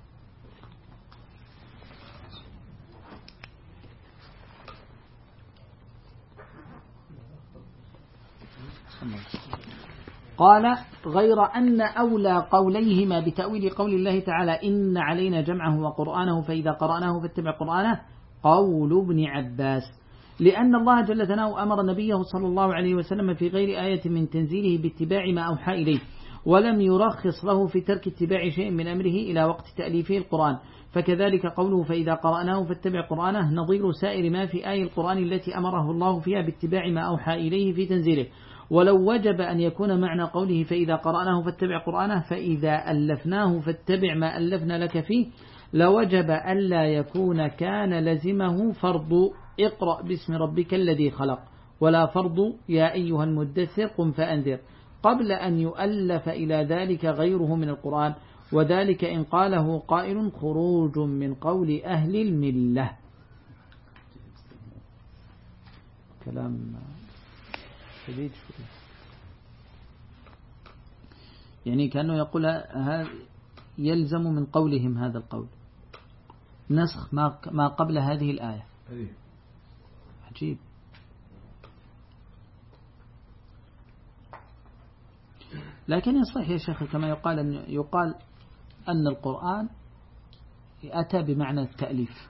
قال غير أن أولى قوليهما بتأويل قول الله تعالى إن علينا جمعه وقرآنه فإذا قرأناه فاتبع قرآنه قول ابن عباس، لأن الله جل ثناؤه أمر نبيه صلى الله عليه وسلم في غير آية من تنزيله باتباع ما أوحى إليه، ولم يرخص له في ترك اتباع شيء من أمره إلى وقت تأليفه القرآن. فكذلك قوله فإذا قرأناه فاتبع قرآنه نظير سائر ما في آي القرآن التي أمره الله فيها باتباع ما أوحى إليه في تنزيله. ولو وجب أن يكون معنى قوله فإذا قرأناه فاتبع قرآنه فإذا ألفناه فاتبع ما ألفنا لك فيه، لوجب ألا يكون كان لزمه فرض اقرأ باسم ربك الذي خلق، ولا فرض يا أيها المدثر قم فأنذر، قبل أن يؤلف إلى ذلك غيره من القرآن، وذلك إن قاله قائل خروج من قول أهل الملة. كلام شديد شوي، يعني كأنه يقول يلزم من قولهم هذا القول نسخ ما قبل هذه الآية. عجيب. لكن يصح يا شيخ كما يقال أن يقال أن القرآن أتى بمعنى التأليف،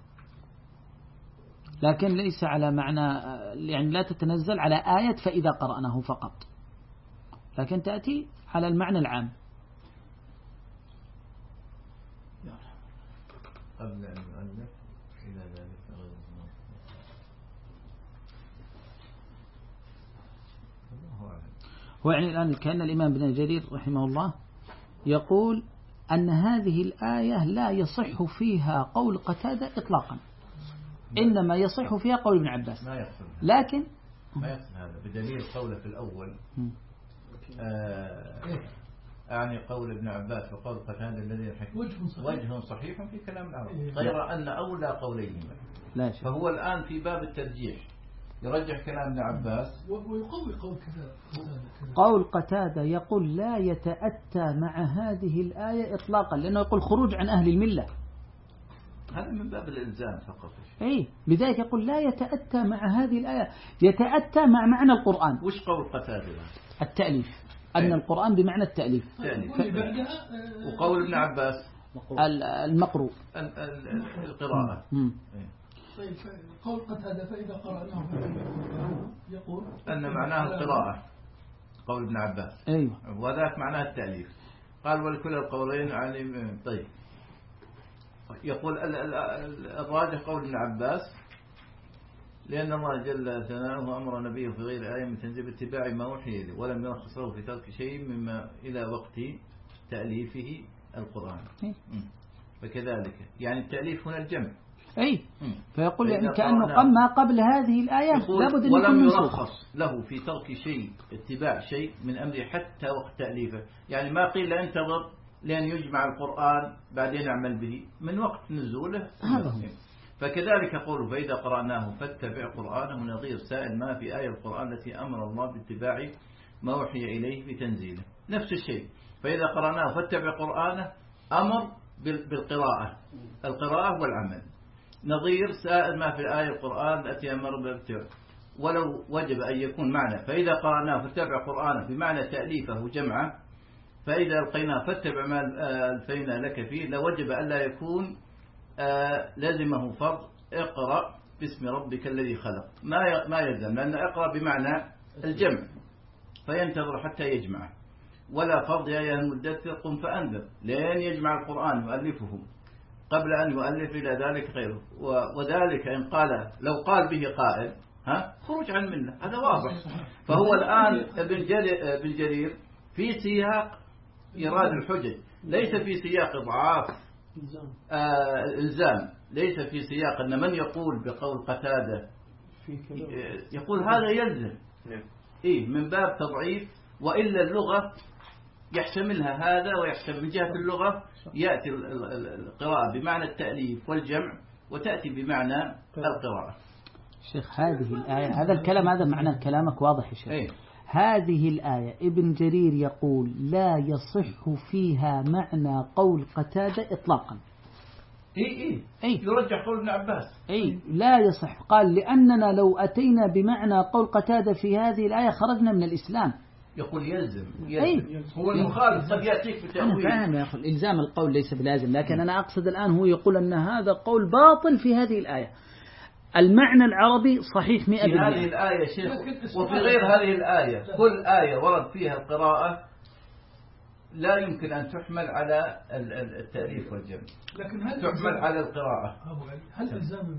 لكن ليس على معنى يعني لا تتنزل على آية فإذا قرأناه فقط، لكن تأتي على المعنى العام. قبل أن يؤلف إلى ذلك هو يعني الآن كان الإمام ابن جرير رحمه الله يقول أن هذه الآية لا يصح فيها قول قتادة إطلاقا، إنما يصح فيها قول ابن عباس، ما يصح لكن ما يصح هذا بدليل قوله في الأول آه يعني قول ابن عباس وقول قتادة الذي يحكي وجه صحيح في كلام العرب، غير أن أولى قوليهما، فهو الآن في باب الترجيح يرجح كلام ابن عباس ويقوي قول كذا. قول قتادة يقول لا يتأتى مع هذه الآية إطلاقا، لأنه يقول خروج عن أهل الملة. هذا من باب الإلزام فقط. أي لذلك يقول لا يتأتى مع هذه الآية، يتأتى مع معنى القرآن. وش قول قتادة؟ التأليف، أن القرآن بمعنى التأليف. ف... وقول ابن عباس المقروء القراءة. طيب قول قتادة فإذا قرأناه يقول أن معناه القراءة، قول ابن عباس. أيوة. وذاك معناه التأليف. قال ولكل القولين يعني. طيب يقول الراجح قول ابن عباس، لأن الله جل ثناؤه أمر نبيه في غير آية من تنزيل اتباع ما وحي إليه، ولم يرخص له في ترك شيء مما إلى وقت تأليفه القرآن. فكذلك يعني التأليف هنا الجمع. أي فيقول يعني كأنه ما قبل هذه الآية لابد أن ولم يرخص له في ترك شيء اتباع شيء من أمره حتى وقت تأليفه، يعني ما قيل انتظر لأن يجمع القرآن بعدين أعمل به من وقت نزوله. فكذلك قوله فإذا قرأناه فاتبع قرآنه نظير سائل ما في آية القرآن التي أمر الله باتباع ما وحي إليه بتنزيله، نفس الشيء. فإذا قرأناه فاتبع قرآنه أمر بالقراءة، القراءة والعمل. نظير سائل ما في آية القرآن التي أمر باتباع، ولو وجب أن يكون معنى فإذا قرأناه فاتبع قرآنه بمعنى تأليفه جمعه، فإذا ألقيناه فاتبع ما ألفينا لك فيه، لوجب ألا يكون لازمه فرض اقرأ باسم ربك الذي خلق، ما ما يلزم، لأن اقرأ بمعنى الجمع فينتظر حتى يجمعه، ولا فرض يا أيها المدثر قم فأنذر لأن يجمع القرآن يؤلفه قبل أن يؤلف إلى ذلك غيره. وذلك إن قال لو قال به قائل ها خروج عن منه، هذا واضح. فهو الآن ابن جرير في سياق إيراد الحجج، ليس في سياق إضعاف آه الزام، ليس في سياق أن من يقول بقول قتادة يقول هذا يلزم إيه من باب تضعيف، وإلا اللغة يحتملها هذا ويحتمل. من جهة اللغة يأتي القراءة بمعنى التأليف والجمع، وتأتي بمعنى القراءة. شيخ هذه الآية، هذا الكلام هذا معنى كلامك واضح يا شيخ. إيه؟ هذه الآية ابن جرير يقول لا يصح فيها معنى قول قتادة إطلاقا. إيه إيه إيه يرجح قول ابن عباس. إيه لا يصح، قال لأننا لو أتينا بمعنى قول قتادة في هذه الآية خرجنا من الإسلام. يقول يلزم, يلزم. أيه؟ هو المخالف قد يأتيك بتأويل. أنا فاهم يا أخي إلزام القول ليس بلازم، لكن أنا أقصد الآن هو يقول أن هذا قول باطل في هذه الآية. المعنى العربي صحيح مئة بالمئة في هذه الآية شيخ، وفي غير هذه الآية كل آية ورد فيها القراءة لا يمكن أن تحمل على التأليف والجمع، لكن هل تحمل على القراءة. أبو علي هل إلزام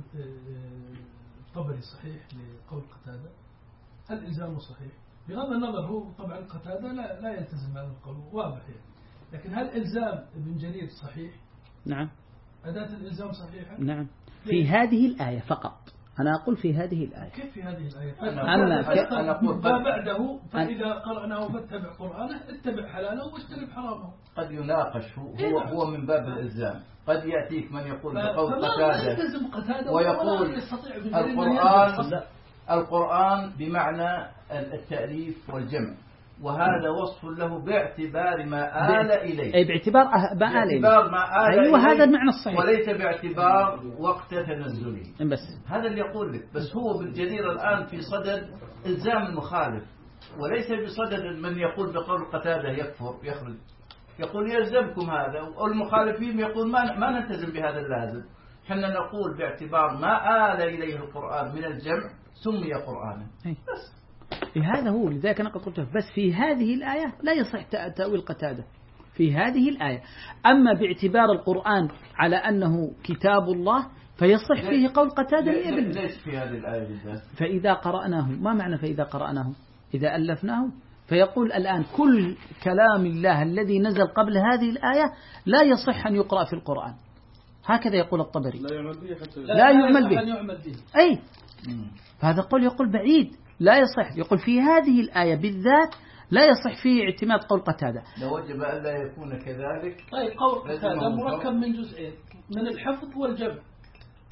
الطبري صحيح لقول قتادة؟ هل إلزامه صحيح؟ بغض النظر هو طبعا قتادة لا لا يلتزم هذا القول واضح يعني. لكن هل إلزام ابن جرير صحيح؟ نعم. أداة الإلزام صحيحة؟ نعم. في هذه الآية فقط. أنا أقول في هذه الآية. كيف في هذه الآية؟ أنا أنا أقول ما بعده فإذا قرأناه فاتبع قرآنه اتبع حلاله واجتنب حرامه. قد يناقش هو هو, هو من باب الإلزام. قد يأتيك من يقول بقول قتادة ويقول القرآن القرآن بمعنى التأليف والجمع، وهذا وصف له باعتبار ما آل إليه. أي باعتبار ما آل إليه. باعتبار ما آل أيوة إليه. هذا المعنى الصحيح. وليس باعتبار وقت تنزله. بس هذا اللي يقول لك. بس هو بالجدير الآن في صدد إلزام المخالف، وليس بصدد من يقول بقول قتادة يكفر يخرج. يقول يلزمكم هذا، والمخالفين يقول ما ما نلتزم بهذا اللازم. حنا نقول باعتبار ما آل إليه القرآن من الجمع سمي قرآنا. بس هذا هو. لذلك أنا قلت بس في هذه الآية لا يصح تأويل قتادة في هذه الآية. أما باعتبار القرآن على أنه كتاب الله فيصح فيه قول قتادة. ليش في هذه الآية بالذات؟ فإذا قرأناه، ما معنى فإذا قرأناه؟ إذا ألفناه. فيقول الآن كل كلام الله الذي نزل قبل هذه الآية لا يصح أن يقرأ في القرآن، هكذا يقول الطبري. لا يعمل به حتى لا يعمل به. يعمل به. أي فهذا قول يقول بعيد لا يصح. يقول في هذه الآية بالذات لا يصح فيه اعتماد قول قتادة. لوجب ألا يكون كذلك. طيب قول قتادة مركب من جزئين، من الحفظ والجمع.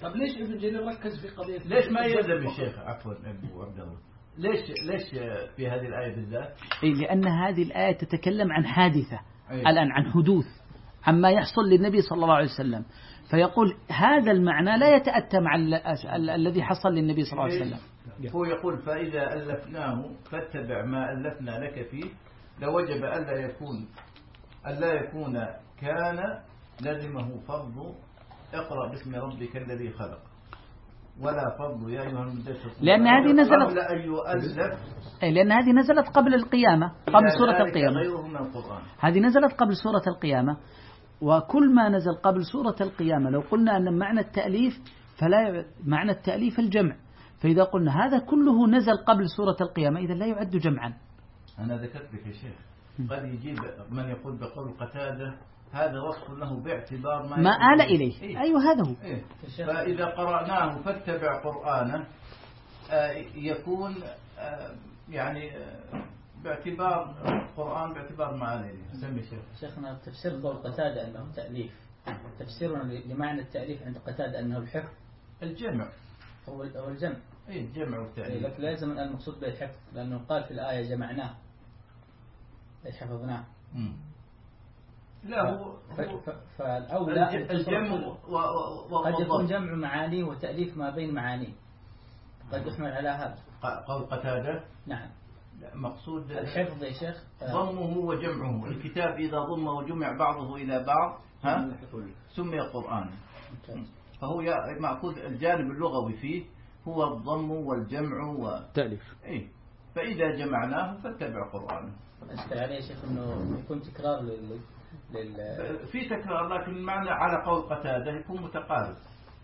طب ليش ابن جرير ركز في قضية ليش ما يلزم الشيخ عفوا أبو عبد الله ليش ليش في هذه الآية بالذات؟ إيه لأن هذه الآية تتكلم عن حادثة أيه. الآن عن حدوث عما يحصل للنبي صلى الله عليه وسلم، فيقول هذا المعنى لا يتأتى مع ال ال الذي حصل للنبي صلى الله عليه وسلم. هو يقول فإذا ألفناه فاتبع ما ألفنا لك فيه لوجب ألا يكون ألا يكون كان لزمه فرض اقرأ باسم ربك الذي خلق ولا فرض يا أيها المدثر لأن هذه نزلت قبل أن يؤلف لأن هذه نزلت قبل القيامة قبل سورة القيامة غيره من القرآن. هذه نزلت قبل سورة القيامة، وكل ما نزل قبل سورة القيامة لو قلنا أن معنى التأليف فلا معنى التأليف الجمع، فإذا قلنا هذا كله نزل قبل سورة القيامة إذا لا يعد جمعا. أنا ذكرت لك يا شيخ قد يجيب من يقول بقول قتادة هذا وصف له باعتبار ما, ما آل إليه. إيه؟ أيوة هذا هو. إيه؟ فإذا قرأناه فاتبع قرآنه آه يكون آه يعني آه باعتبار قرآن باعتبار ما آل إليه. سمي شيخ. شيخنا تفسير قول قتادة أنه تأليف، تفسيرنا لمعنى التأليف عند قتادة أنه الحفظ الجمع هو الجمع. إيه الجمع والتأليف. إيه لكن لازم المقصود بالحفظ لأنه قال في الآية جمعناه إيش حفظناه. مم. لا هو فالأولى الجمع قد يكون جمع معاني وتأليف ما بين معاني قد يحمل على هذا قول قتادة. نعم مقصود الحفظ يا شيخ ضمه وجمعه. الكتاب إذا ضم وجمع بعضه إلى بعض ها سمي قرآن. فهو مأخوذ الجانب اللغوي فيه هو الضم والجمع والتأليف. إيه فإذا جمعناه فاتبع قرآنه. أشكل عليه يا شيخ إنه يكون تكرار لل لل في تكرار لكن المعنى على قول قتادة يكون متقارب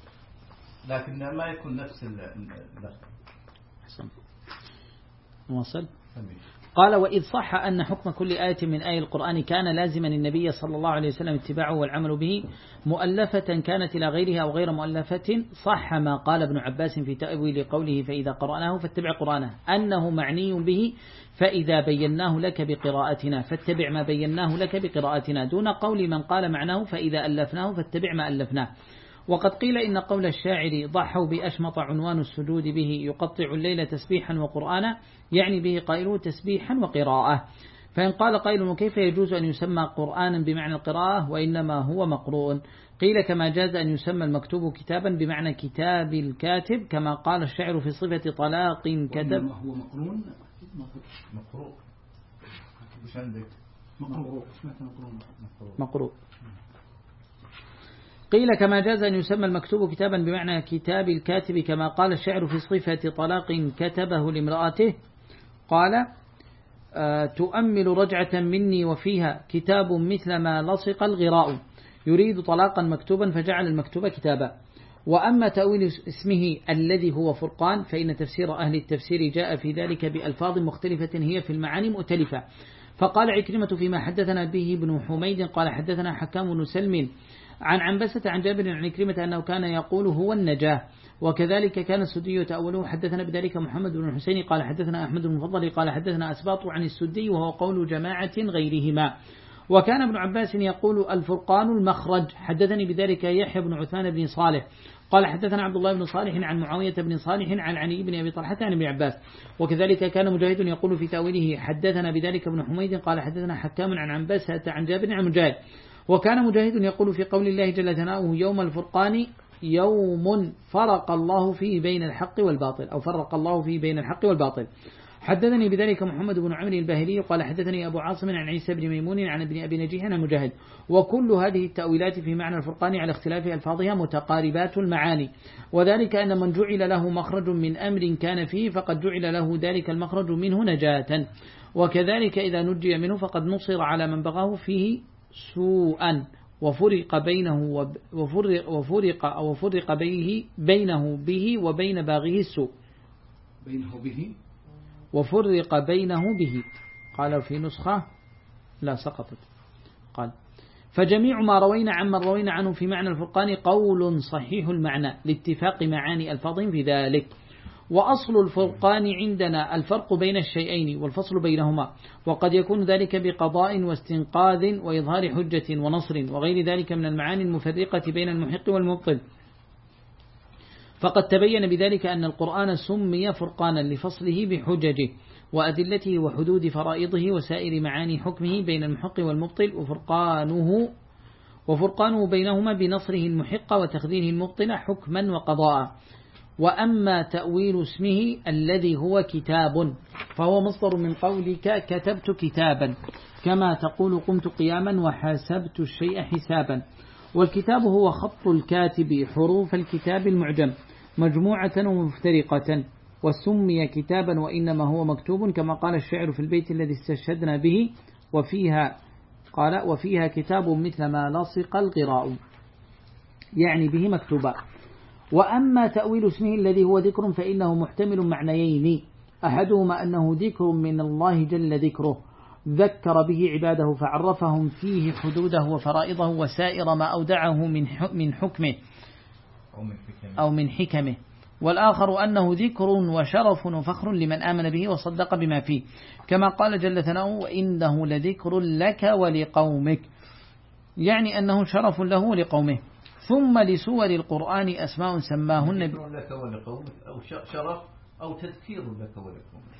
لكن ما يكون نفس اللفظ. واصل. قال وإذ صح أن حكم كل آية من آية القرآن كان لازما النبي صلى الله عليه وسلم اتباعه والعمل به مؤلفة كانت إلى غيرها أو غير مؤلفة، صح ما قال ابن عباس في تأويل قوله فإذا قرأناه فاتبع قرآنه أنه معني به فإذا بيناه لك بقراءتنا فاتبع ما بيناه لك بقراءتنا دون قول من قال معناه فإذا ألفناه فاتبع ما ألفناه. وقد قيل إن قول الشاعر ضحوا بأشمط عنوان السجود به يقطع الليل تسبيحا وقرآنا يعني به قائله تسبيحا وقراءة. فإن قال قائل وكيف يجوز أن يسمى قرآنا بمعنى القراءة وإنما هو مقروء؟ قيل كما جاز أن يسمى المكتوب كتابا بمعنى كتاب الكاتب كما قال الشاعر في صفة طلاق كتب. هو مقرون مقروء مش عندك مقروء مقروء. قيل كما جاز أن يسمى المكتوب كتابا بمعنى كتاب الكاتب كما قال الشاعر في صفة طلاق كتبه لامرأته قال أه تؤمل رجعة مني وفيها كتاب مثل ما لصق الغراء يريد طلاقا مكتوبا فجعل المكتوب كتابا. وأما تأويل اسمه الذي هو فرقان فإن تفسير أهل التفسير جاء في ذلك بألفاظ مختلفة هي في المعاني مؤتلفة. فقال عكرمة فيما حدثنا به ابن حميد قال حدثنا حكام بن سلم عن عنبسة عن جابر عن عكرمة أنه كان يقول هو النجاة. وكذلك كان السدي يتأوله حدثنا بذلك محمد بن الحسين قال حدثنا أحمد بن المفضل قال حدثنا أسباط عن السدي وهو قول جماعة غيرهما. وكان ابن عباس يقول الفرقان المخرج. حدثني بذلك يحيى بن عثمان بن صالح قال حدثنا عبد الله بن صالح عن معاوية بن صالح عن علي بن أبي طلحة عن ابن عباس. وكذلك كان مجاهد يقول في تأويله حدثنا بذلك ابن حميد قال حدثنا حكام عن عنبسة عن جابر عن مجاهد. وكان مجاهد يقول في قول الله جل ثناؤه يوم الفرقان يوم فرق الله فيه بين الحق والباطل أو فرق الله فيه بين الحق والباطل. حدثني بذلك محمد بن عمرو الباهلي قال حدثني أبو عاصم عن عيسى بن ميمون عن ابن أبي نجيح عن مجاهد. وكل هذه التأويلات في معنى الفرقان على اختلاف ألفاظها متقاربات المعاني، وذلك أن من جعل له مخرج من أمر كان فيه فقد جعل له ذلك المخرج منه نجاة، وكذلك إذا نجي منه فقد نصر على من بغاه فيه سوءا وفرق بينه وفرق وفرق أو فرق به بينه به وبين باغيه السوء بينه به وفرق بينه به. قال في نسخة لا سقطت قال فجميع ما روينا عمن روينا عنه في معنى الفرقان قول صحيح المعنى لاتفاق معاني ألفاظهم في ذلك. وأصل الفرقان عندنا الفرق بين الشيئين والفصل بينهما، وقد يكون ذلك بقضاء واستنقاذ وإظهار حجة ونصر وغير ذلك من المعاني المفرقة بين المحق والمبطل. فقد تبين بذلك أن القرآن سمي فرقانا لفصله بحججه وأدلته وحدود فرائضه وسائر معاني حكمه بين المحق والمبطل وفرقانه وفرقانه بينهما بنصره المحق وتخذيله المبطل حكما وقضاء. وأما تأويل اسمه الذي هو كتاب فهو مصدر من قولك كتبت كتابا، كما تقول قمت قياما وحاسبت الشيء حسابا. والكتاب هو خط الكاتب حروف الكتاب المعجم مجموعة ومفترقة، وسمي كتابا وإنما هو مكتوب، كما قال الشاعر في البيت الذي استشهدنا به وفيها قال وفيها كتاب مثل ما لصق الغراء، يعني به مكتوبا. وأما تأويل اسمه الذي هو ذكر فإنه محتمل معنيين، أحدهما أنه ذكر من الله جل ذكره ذكر به عباده فعرفهم فيه حدوده وفرائضه وسائر ما أودعه من حكمه أو من حكمه. والآخر أنه ذكر وشرف وفخر لمن آمن به وصدق بما فيه، كما قال جل ثناؤه وإنه لذكر لك ولقومك، يعني أنه شرف له ولقومه. ثم لسور القرآن أسماء سماهن ذكر لك ولقومك أو شرف أو تذكير لك ولقومك.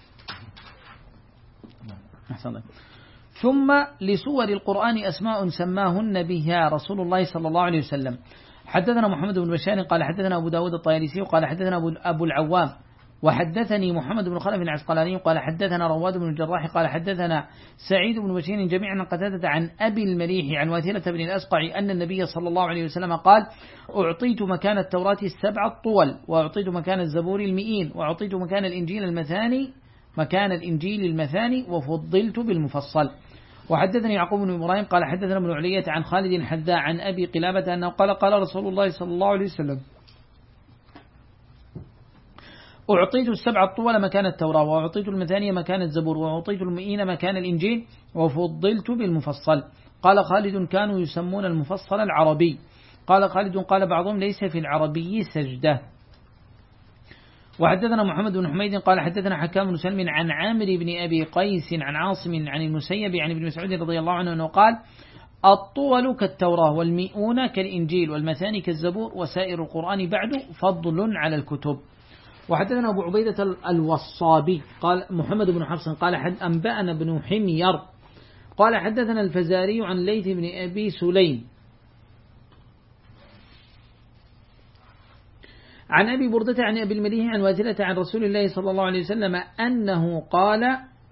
أحسن. ثم لسور القرآن أسماء سماهن بها رسول الله صلى الله عليه وسلم. حدثنا محمد بن بشار قال حدثنا أبو داود الطيالسي قال حدثنا أبو العوام وحدثني محمد بن خلف العسقلاني قال حدثنا رواد بن الجراح قال حدثنا سعيد بن بشير جميعا قتادة عن أبي المليح عن وثيلة بن الأسقع أن النبي صلى الله عليه وسلم قال أعطيت مكان التوراة السبع الطول وأعطيت مكان الزبور المئين وأعطيت مكان الإنجيل المثاني مكان الإنجيل المثاني وفضلت بالمفصل. وحدثني يعقوب بن إبراهيم قال حدثنا ابن علية عن خالد الحذاء عن أبي قلابة أنه قال قال رسول الله صلى الله عليه وسلم أعطيت السبع الطول مكان التوراة وأعطيت المثانية مكان الزبور وأعطيت المئين مكان الإنجيل وفضلت بالمفصل. قال خالد كانوا يسمون المفصل العربي. قال خالد قال بعضهم ليس في العربي سجدة. وحدثنا محمد بن حميد قال حدثنا حكام بن سلم عن عامر بن أبي قيس عن عاصم عن المسيب عن ابن مسعود رضي الله عنه أنه قال الطول كالتوراة والمئون كالإنجيل والمثاني كالزبور وسائر القرآن بعد فضل على الكتب. وحدثنا أبو عبيدة الوصابي قال محمد بن حفص قال حد أنبأنا بن حمير قال حدثنا الفزاري عن ليث بن أبي سليم عن أبي بردة عن أبي المليح عن واثلة عن رسول الله صلى الله عليه وسلم أنه قال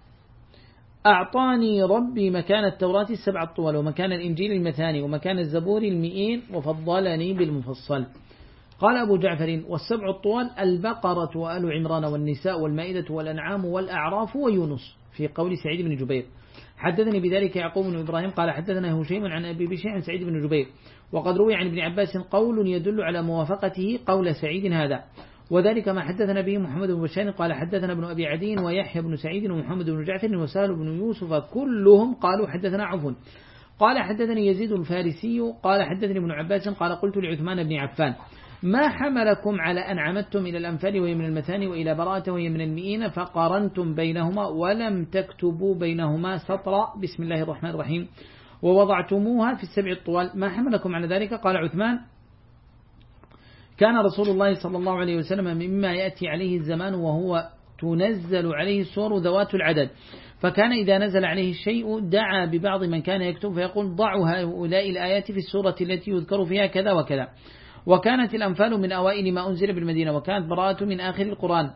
أعطاني ربي مكان التوراة السبع الطول ومكان الإنجيل المثاني ومكان الزبور المئين وفضلني بالمفصل. قال أبو جعفر والسبع الطوال البقرة وآل عمران والنساء والمائدة والأنعام والأعراف ويونس في قول سعيد بن جبير. حدثني بذلك يعقوب بن إبراهيم قال حدثنا هشيم عن أبي بشير عن سعيد بن جبير وقد روي عن ابن عباس قول يدل على موافقته قول سعيد هذا، وذلك ما حدثنا به محمد بن بشار قال حدثنا ابن أبي عدين ويحيى بن سعيد ومحمد بن جعفر وسهل بن يوسف كلهم قالوا حدثنا عفو قال حدثني يزيد الفارسي قال حدثني ابن عباس قال قلت لعثمان بن عفان ما حملكم على أن عمدتم إلى الأنفال وهي من المثاني وإلى براءة وهي من المئين فقارنتم بينهما ولم تكتبوا بينهما سطرا بسم الله الرحمن الرحيم ووضعتموها في السبع الطوال ما حملكم على ذلك؟ قال عثمان كان رسول الله صلى الله عليه وسلم مما يأتي عليه الزمان وهو تنزل عليه الصور ذوات العدد، فكان إذا نزل عليه الشيء دعا ببعض من كان يكتب فيقول ضعوا هؤلاء الآيات في السورة التي يذكر فيها كذا وكذا. وكانت الأنفال من أوائل ما أنزل بالمدينة وكانت براءة من آخر القرآن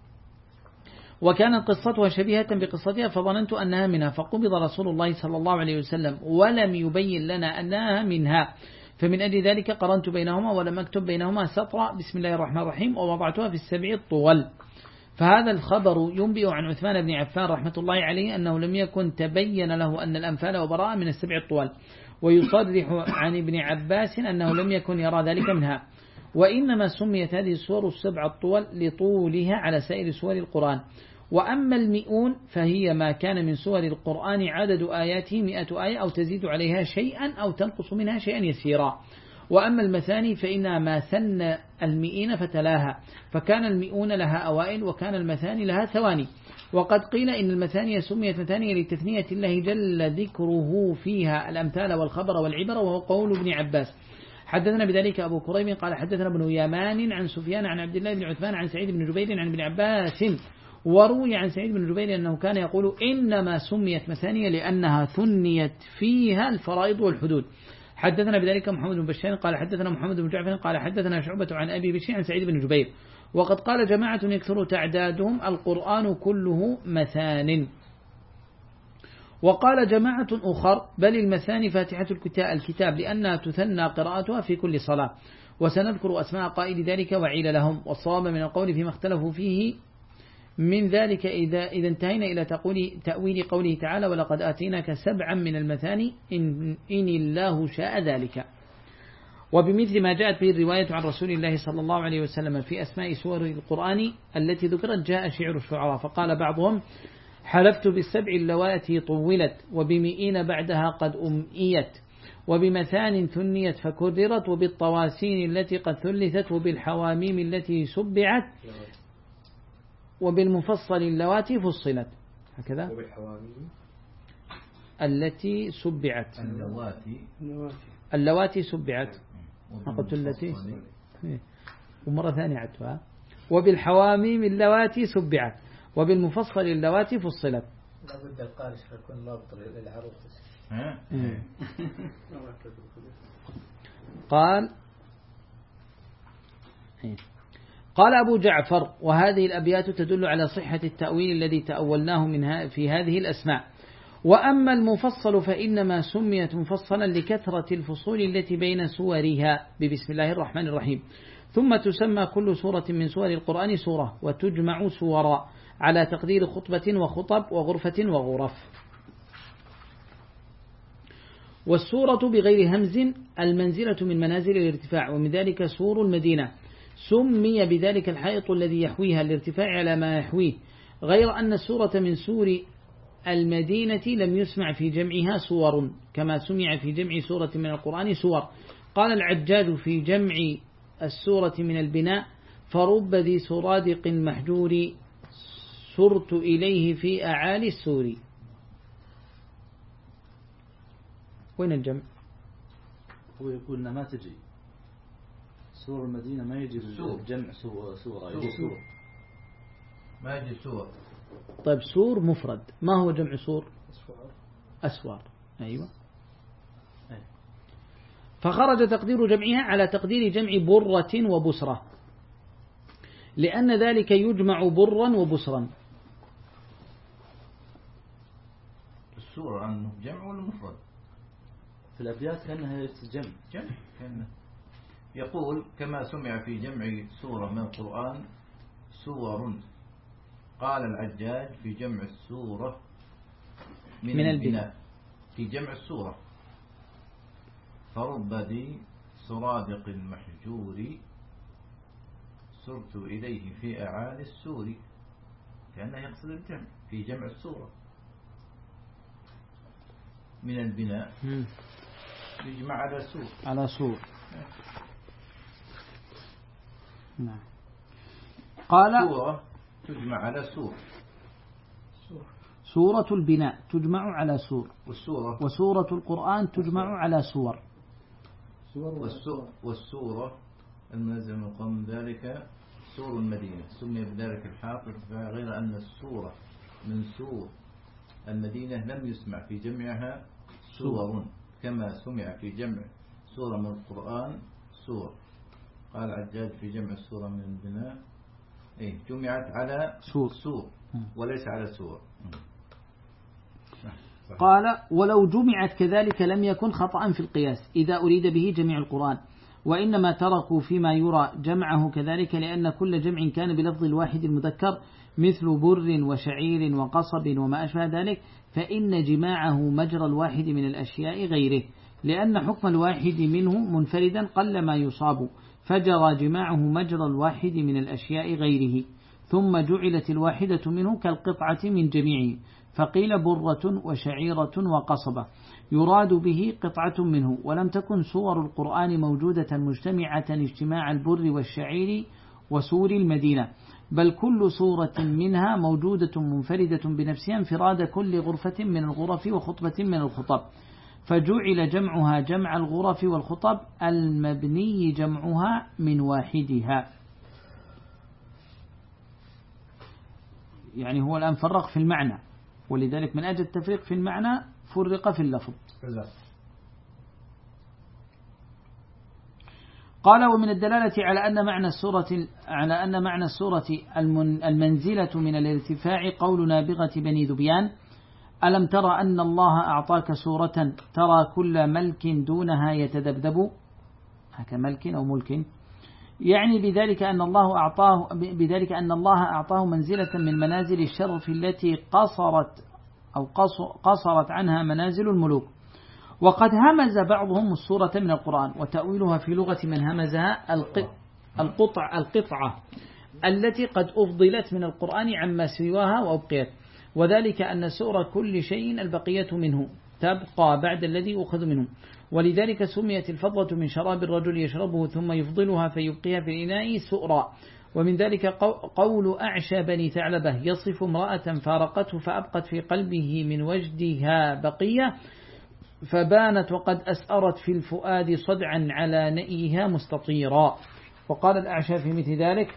وكانت قصتها شبيهة بقصتها فظننت أنها منها فقبض رسول الله صلى الله عليه وسلم ولم يبين لنا أنها منها، فمن أجل ذلك قرنت بينهما ولم أكتب بينهما سطر بسم الله الرحمن الرحيم ووضعتها في السبع الطول. فهذا الخبر ينبئ عن عثمان بن عفان رحمة الله عليه أنه لم يكن تبين له أن الأنفال وبراءة من السبع الطول، ويصرح عن ابن عباس أنه لم يكن يرى ذلك منها، وإنما سميت هذه السور السبع الطول لطولها على سائر سور القرآن. وأما المئون فهي ما كان من سور القرآن عدد آياته مئة آية أو تزيد عليها شيئا أو تنقص منها شيئا يسيرا. وأما المثاني فإنها ما ثنى المئين فتلاها، فكان المئون لها أوائل وكان المثاني لها ثواني. وقد قيل إن المثاني سميت مثانية لتثنية الله جل ذكره فيها الأمثال والخبر والعبر، وهو قول ابن عباس. حدثنا بذلك أبو كريم قال حدثنا ابن يمان عن سفيان عن عبد الله بن عثمان عن سعيد بن جبير عن ابن عباس وروي عن سعيد بن جبير أنه كان يقول إنما سميت مثانية لأنها ثنيت فيها الفرائض والحدود. حدثنا بذلك محمد بن بشار قال حدثنا محمد بن جعفر قال حدثنا شعبة عن أبي بشير عن سعيد بن جبير وقد قال جماعة يكثر تعدادهم القرآن كله مثان. وقال جماعة أخر بل المثاني فاتحة الكتاب لأنها تثنى قراءتها في كل صلاة. وسنذكر أسماء قائل ذلك وعيل لهم. والصواب من القول فيما اختلفوا فيه من ذلك إذا, إذا انتهينا إلى تأويل قوله تعالى ولقد آتيناك سبعا من المثاني إن, إن الله شاء ذلك. وبمثل ما جاءت به الرواية عن رسول الله صلى الله عليه وسلم في أسماء سور القرآن التي ذكرت جاء شعر الشعراء فقال بعضهم حلفت بالسبع اللواتي طولت وبمئين بعدها قد أمئيت وبمثان ثنيت فكررت وبالطواسين التي قد ثلثت وبالحواميم التي سبعت وبالمفصل اللواتي فصلت هكذا وبالحواميم التي سبعت اللواتي اللواتي سبعت ما قلت التي ومرة ثانية عدتها وبالحواميم اللواتي سبعت وبالمفصل اللواتي فصلت. لا بد القارئ يكون رابط للعروض. قال قال أبو جعفر وهذه الأبيات تدل على صحة التأويل الذي تأولناه منها في هذه الأسماء. وأما المفصل فإنما سميت مفصلا لكثرة الفصول التي بين سورها ببسم الله الرحمن الرحيم. ثم تسمى كل سورة من سور القرآن سورة وتجمع سورا على تقدير خطبة وخطب وغرفة وغرف. والسورة بغير همز المنزلة من منازل الارتفاع ومن ذلك سور المدينة سمي بذلك الحائط الذي يحويها الارتفاع على ما يحويه غير أن السورة من سور المدينة لم يسمع في جمعها سور كما سمع في جمع سورة من القرآن سور. قال العجاج في جمع السورة من البناء فرب ذي سرادق محجور سرت إليه في أعالي السور. وين الجمع؟ هو يقول ما تجي سور المدينة ما يجي جمع سورة يجي سور ما يجي سور. طيب سور مفرد ما هو جمع سور؟ أسوار. أيوة. فخرج تقدير جمعها على تقدير جمع برة وبسرة لأن ذلك يجمع برا وبسرا. السورة عنه جمع ولا مفرد؟ في الأبيات كأنها جمع جمع كأنه يقول كما سمع في جمع سورة من القرآن سور. قال العجاج في جمع السورة من, من البناء في جمع السورة فرب ذي سرادق المحجور سرت إليه في أعالي السور كأنه يقصد الجمع في جمع السورة من البناء يجمع على سور على سور. نعم. قال سورة تجمع على سور سورة البناء تجمع على سور والسورة وسورة القرآن تجمع على سور والسورة المنزل من قوم ذلك سور المدينة سمي بذلك الحافظ غير أن السورة من سور المدينة لم يسمع في جمعها سور كما سمع في جمع سورة من القرآن سور. قال عجاج في جمع السورة من البناء إيه جمعت على سور, سور وليس على سور. قال ولو جمعت كذلك لم يكن خطأ في القياس إذا أريد به جميع القرآن وإنما تركوا فيما يرى جمعه كذلك لأن كل جمع كان بلفظ الواحد المذكر مثل بر وشعير وقصب وما أشبه ذلك فإن جماعه مجرى الواحد من الأشياء غيره لأن حكم الواحد منه منفردا قل ما يصاب فجرى جماعه مجرى الواحد من الأشياء غيره ثم جعلت الواحدة منه كالقطعة من جميعه فقيل برة وشعيرة وقصبة يراد به قطعة منه ولم تكن سور القرآن موجودة مجتمعة اجتماع البر والشعير وسور المدينة بل كل سورة منها موجودة منفردة بنفسها انفراد كل غرفة من الغرف وخطبة من الخطب فجعل جمعها جمع الغرف والخطب المبني جمعها من واحدها. يعني هو الآن فرق في المعنى، ولذلك من أجل التفريق في المعنى فرق في اللفظ. قال ومن الدلالة على أن معنى السورة على أن معنى السورة المنزلة من الارتفاع قول نابغة بني ذبيان: ألم ترى أن الله أعطاك سورة ترى كل ملك دونها يتذبذب، هكا ملك أو ملك، يعني بذلك أن الله أعطاه بذلك أن الله أعطاه منزلة من منازل الشرف التي قصرت أو قصرت عنها منازل الملوك. وقد همز بعضهم السورة من القرآن، وتأويلها في لغة من همزها القطع القطعة التي قد أفضلت من القرآن عما سواها وأبقيت، وذلك أن سور كل شيء البقية منه تبقى بعد الذي أخذ منه، ولذلك سميت الفضة من شراب الرجل يشربه ثم يفضلها فيبقيها في الإناء سؤرا. ومن ذلك قول أعشى بني ثعلبة يصف امرأة فارقته فأبقت في قلبه من وجدها بقية فبانت وقد أسأرت في الفؤاد صدعا على نئيها مستطيرا. وقال الأعشى في مثل ذلك: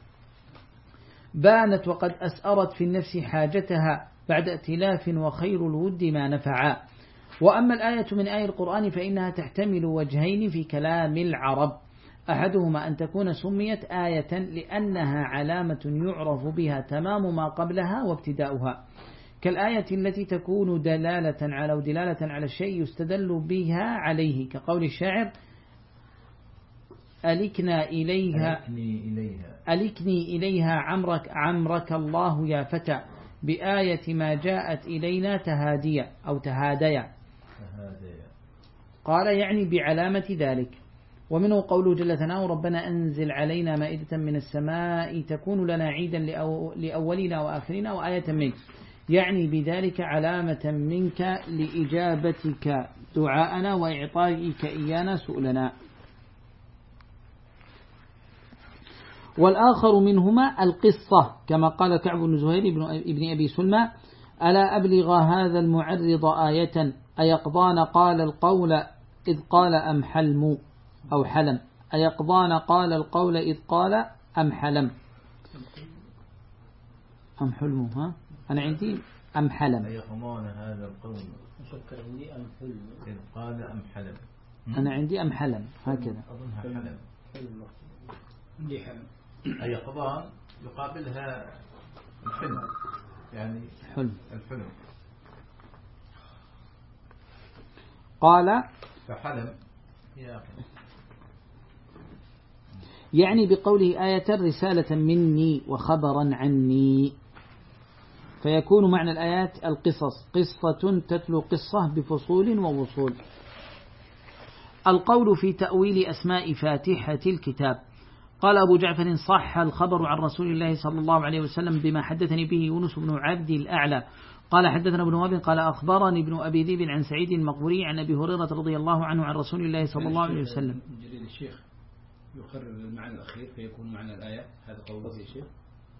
بانت وقد أسأرت في النفس حاجتها بعد ائتلاف وخير الود ما نفعا. وأما الآية من آية القرآن فإنها تحتمل وجهين في كلام العرب: أحدهما أن تكون سميت آية لأنها علامة يعرف بها تمام ما قبلها وابتداؤها، كالآية التي تكون دلالة على ودلالة على الشيء يستدل بها عليه، كقول الشاعر: ألكنا إليها ألكني إليها عمرك عمرك الله يا فتى بآية ما جاءت إلينا تهادية أو تهادية. قال يعني بعلامة ذلك. ومنه قوله جل ثناؤه: ربنا أنزل علينا مائدة من السماء تكون لنا عيدا لأولنا وآخرنا وآية منك، يعني بذلك علامة منك لإجابتك دعاءنا وإعطائك إيانا سؤلنا. والآخر منهما القصة، كما قال كعب بن زهير ابن أبي سلمى: ألا أبلغ هذا المعرض آية أيقضان قال القول إذ قال أم حلم أو حلم أيقضان قال القول إذ قال أم حلم أم حلم ها أنا عندي أم حلم أيقضان هذا القول عندي أم حلم إذ قال أم حلم أنا عندي أم حلم هكذا أظنها حلم عندي حلم. أيقضان يقابلها الحلم، يعني حلم الحلم. قال فحلم يا أخي، يعني بقوله آية رسالة مني وخبرا عني، فيكون معنى الآيات القصص، قصة تتلو قصة بفصول ووصول. القول في تأويل أسماء فاتحة الكتاب. قال أبو جعفر: صح الخبر عن رسول الله صلى الله عليه وسلم بما حدثني به يونس بن عبد الأعلى قال حدثنا ابن وهب قال أخبرني ابن أبي ذئب عن سعيد المقبوري عن أبي هريرة رضي الله عنه عن رسول الله صلى الله عليه وسلم. جليل الشيخ يقرر المعنى الأخير فيكون معنى الآية، هذا قوله يا شيخ.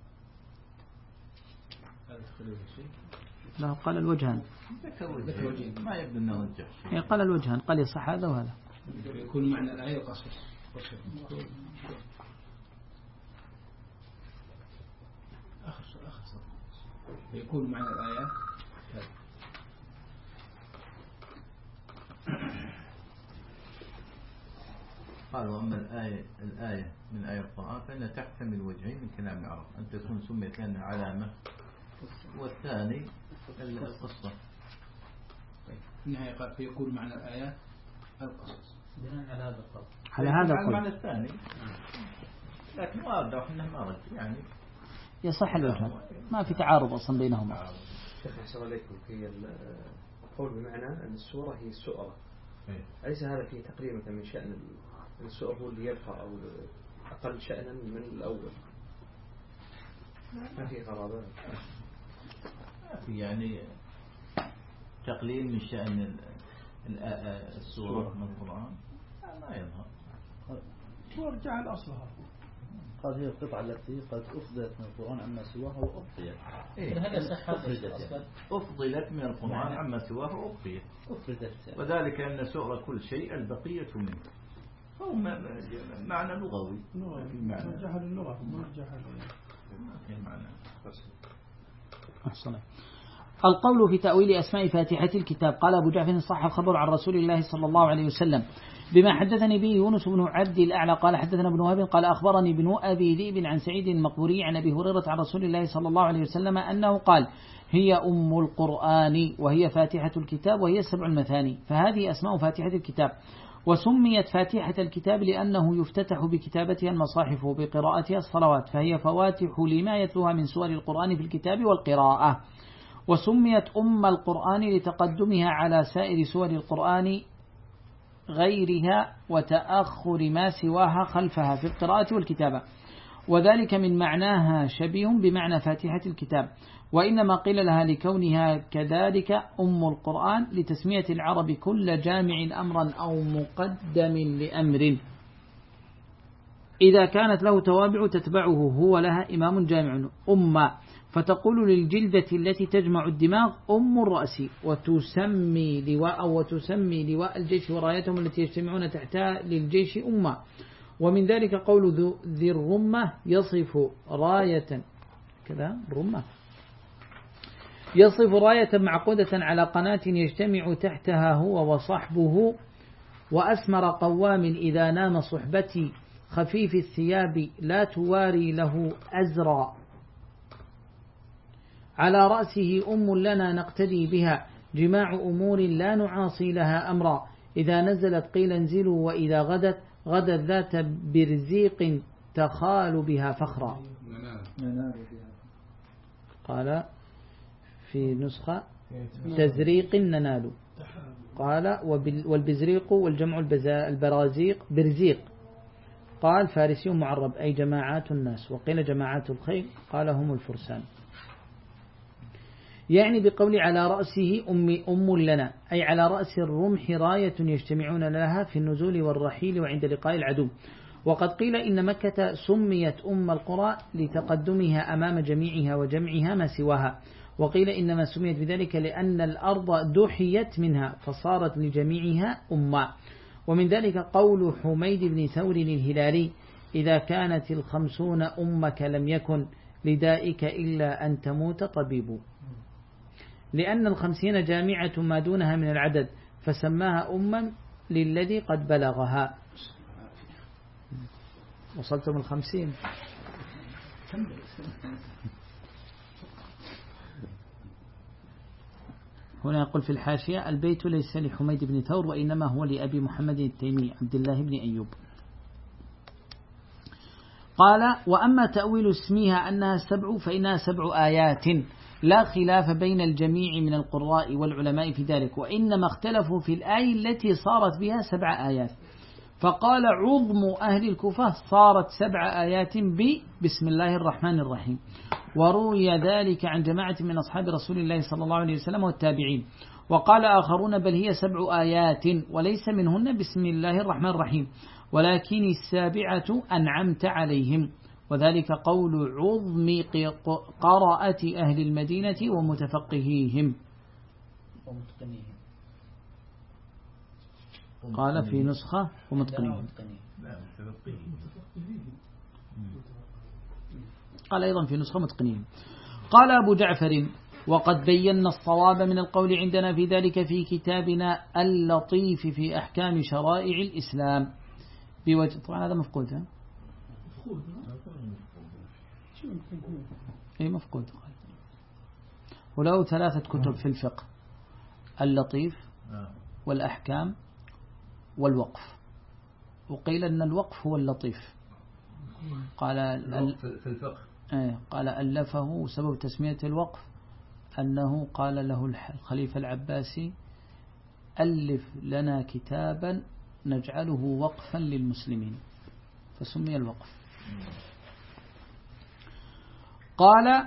هذا تقرير الشيخ. لا، قال الوجهان. ذكر وجهين ما يبدو أنه وجه. قال الوجهان، قال يصح هذا وهذا. يكون معنى الآية قصص. آخر آخر فيكون معنى الآية هذا. قال: وأما الآية الآية من آية القرآن فإنها تحتمل وجهين من كلام العرب: أن تكون سميت لأنها علامة، والثاني القصة. النهاية قال فيكون معنى الآية القصص على هذا القول على هذا القول المعنى الثاني، لكن ما أرجع إنه ما رد يعني يصح الوجهان، ما في تعارض أصلا بينهما. شيخ أحسن عليكم في القول بمعنى أن السورة هي السؤرة، أليس هذا فيه تقريبا من شأن السؤر هو اللي يبقى أو أقل شأنا من الأول؟ ما في غرابة، في يعني تقليل من شأن السورة من القرآن ما يظهر. وارجع لأصلها قال هي القطعة التي قد أفضلت من القرآن عما سواها وأبقيت. إيه؟ هل يصح هذا أصلا؟ أفضلت من القرآن عما سواها وأبقيت. أفضلت. وذلك أن سؤر كل شيء البقية منه. هو معنى لغوي. مرجح للغة مرجح للمعنى. أحسن. القول في تأويل أسماء فاتحة الكتاب. قال أبو جعفر صح الخبر عن رسول الله صلى الله عليه وسلم بما حدثني به يونس بن عبد الأعلى قال حدثنا ابن وهب قال أخبرني ابن أبي ذئب عن سعيد المقبوري عن أبي هريرة عن رسول الله صلى الله عليه وسلم أنه قال هي أم القرآن وهي فاتحة الكتاب وهي سبع المثاني. فهذه أسماء فاتحة الكتاب. وسميت فاتحة الكتاب لأنه يفتتح بكتابتها المصاحف وبقراءتها الصلوات، فهي فواتح لما يتلوها من سور القرآن في الكتاب والقراءة. وسميت أم القرآن لتقدمها على سائر سور القرآن غيرها وتأخر ما سواها خلفها في القراءة والكتابة، وذلك من معناها شبيه بمعنى فاتحة الكتاب. وإنما قيل لها لكونها كذلك أم القرآن لتسمية العرب كل جامع أمرا أو مقدم لأمر إذا كانت له توابع تتبعه هو لها إمام جامع أمة، فتقول للجلدة التي تجمع الدماغ أم الرأس، وتسمي لواء وتسمي لواء الجيش ورايتهم التي يجتمعون تحتها للجيش أمة. ومن ذلك قول ذي الرمة يصف راية كذا رمة يصف راية معقودة على قناة يجتمع تحتها هو وصحبه، وأسمر قوام إذا نام صحبتي خفيف الثياب لا تواري له أزرا، على رأسه أم لنا نقتدي بها جماع أمور لا نعاصي لها أمرا، إذا نزلت قيل انزلوا وإذا غدت غدت ذات برزيق تخال بها فخرا. قال في نسخة تزريق ننال. قال والبزريق والجمع البرازيق برزيق. قال فارسي معرب أي جماعات الناس، وقيل جماعات الخيل قال هم الفرسان. يعني بقول على رأسه أم, أم لنا أي على رأس الرمح راية يجتمعون لها في النزول والرحيل وعند لقاء العدو. وقد قيل إن مكة سميت أم القرى لتقدمها أمام جميعها وجمعها ما سواها، وقيل إنما سميت بذلك لأن الأرض دحيت منها فصارت لجميعها أمة. ومن ذلك قول حميد بن ثور الهلالي إذا كانت الخمسون أمك لم يكن لدائك إلا أن تموت طبيب، لأن الخمسين جامعة ما دونها من العدد فسماها أما للذي قد بلغها. وصلتم الخمسين. هنا يقول في الحاشية البيت ليس لحميد بن ثور وإنما هو لأبي محمد التيمي عبد الله بن أيوب. قال وأما تأويل اسمها أنها سبع فإنها سبع آيات لا خلاف بين الجميع من القراء والعلماء في ذلك، وإنما اختلفوا في الآية التي صارت بها سبع آيات. فقال عظم أهل الكوفة صارت سبع آيات بسم الله الرحمن الرحيم، وروي ذلك عن جماعة من أصحاب رسول الله صلى الله عليه وسلم والتابعين. وقال آخرون بل هي سبع آيات وليس منهن بسم الله الرحمن الرحيم ولكن السابعة أنعمت عليهم، وذلك قول عظم قراءة أهل المدينة ومتفقهيهم. قال في نسخة ومتقنين، قال أيضا في نسخة متقنين. قال أبو جعفر وقد بينا الصواب من القول عندنا في ذلك في كتابنا اللطيف في أحكام شرائع الإسلام بوجه. طبعا هذا مفقود ها؟ مفقود اي مفقود. وله ثلاثة كتب في الفقه: اللطيف والأحكام والوقف. وقيل أن الوقف هو اللطيف. قال في الفقه قال ألفه سبب تسمية الوقف أنه قال له الخليفة العباسي ألف لنا كتابا نجعله وقفا للمسلمين فسمي الوقف. قال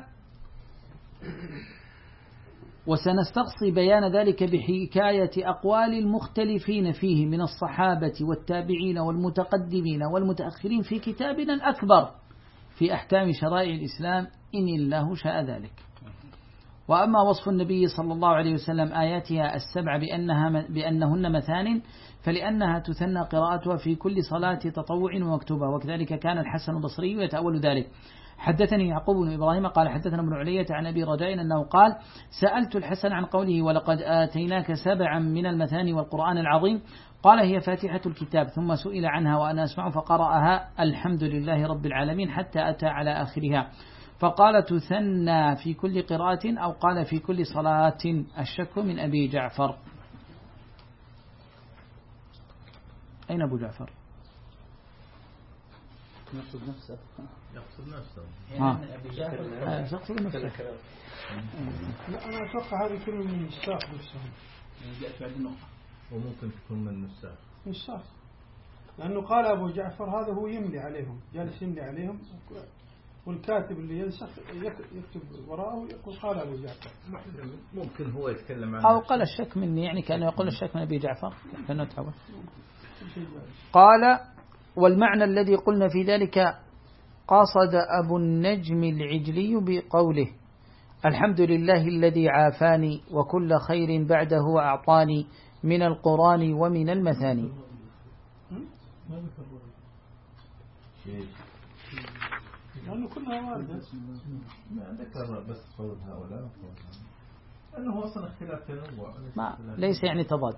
وسنستقصي بيان ذلك بحكاية أقوال المختلفين فيه من الصحابة والتابعين والمتقدمين والمتأخرين في كتابنا الأكبر في أحكام شرائع الإسلام إن الله شاء ذلك. وأما وصف النبي صلى الله عليه وسلم آياتها السبع بأنها بأنهن مثان فلأنها تثنى قراءتها في كل صلاة تطوع ومكتوبة، وكذلك كان الحسن البصري يتأول ذلك. حدثني يعقوب بن إبراهيم قال حدثنا ابن علية عن أبي رجاء أنه قال سألت الحسن عن قوله ولقد آتيناك سبعا من المثاني والقرآن العظيم، قال هي فاتحة الكتاب، ثم سئل عنها وأنا أسمع فقرأها الحمد لله رب العالمين حتى أتى على آخرها، فقال تثنى في كل قراءة أو قال في كل صلاة، الشك من أبي جعفر. أين أبو جعفر؟ يقصد نفسه يقصد نفسه ها أبي جعفر يقصد نفسه. لا أنا أتوقع هذه كلمة من النساخ نفسهم، جاءت بعد النقطة وممكن تكون من النساخ نساخ، لأنه قال أبو جعفر هذا هو يملي عليهم، جالس يملي عليهم، والكاتب اللي ينسخ يكتب وراءه يقول قال أبو جعفر. ممكن هو يتكلم عن أو قال الشك مني، يعني كأنه يقول الشك من أبي جعفر كأنه تعود. قال والمعنى الذي قلنا في ذلك قصد أبو النجم العجلي بقوله الحمد لله الذي عافاني وكل خير بعده أعطاني من القرآن ومن المثاني. لأنه كلها واردة. ما ذكر بس قول هؤلاء أنه أصلا اختلاف تنوع، ما ليس يعني تضاد.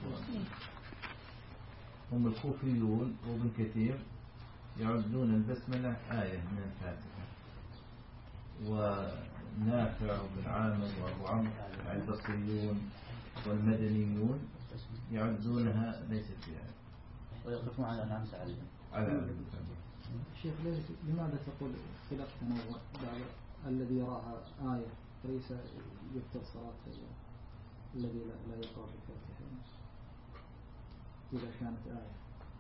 هم الكوفيون وابن كثير يعدون البسملة آية من الفاتحة، ونافع وابن عامر وابو عمرو البصريون والمدنيون يعدونها ليست فيها، ويقفون على نعم عليهم على شيخ لماذا تقول اختلاف تنوع؟ الذي يراها آية ليس يبطل صلاة الذي لا يقرأ بالفاتحة إذا كانت آية؟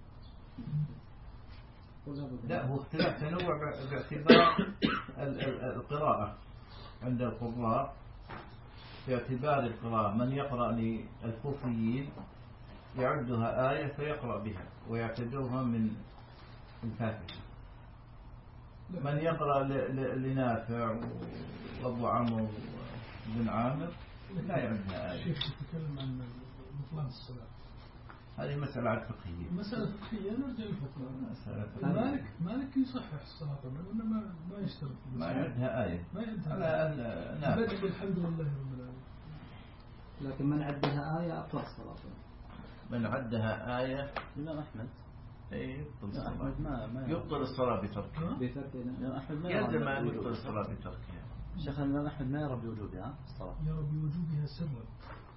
لا، هو اختلاف تنوع باعتبار القراءة عند القراء، باعتبار القراءة من يقرأ للكوفيين يعدها آية فيقرأ بها ويعتبرها من الفاتحة، من يقرأ لنافع وابو عمرو بن عامر لا يعدها آية. شيخ تتكلم عن بطلان الصلاة، هذه مسألة فقهية. مسألة فقهية نرجع للفقهاء. مالك مالك يصحح الصلاة ولا ما ما يشترط ما يعدها آية، ما يعدها بدأ بالحمد لله رب العالمين. لكن من عدها آية أبطل الصلاة. من عدها آية الإمام أحمد إيه يبطل الصلاة، ما ما يبطل الصلاة بتركها، الإمام أحمد ما يلزم أن يبطل الصلاة بتركها. شيخ الإمام أحمد ما يرى بوجوبها الصلاة، يرى بوجوبها سرا،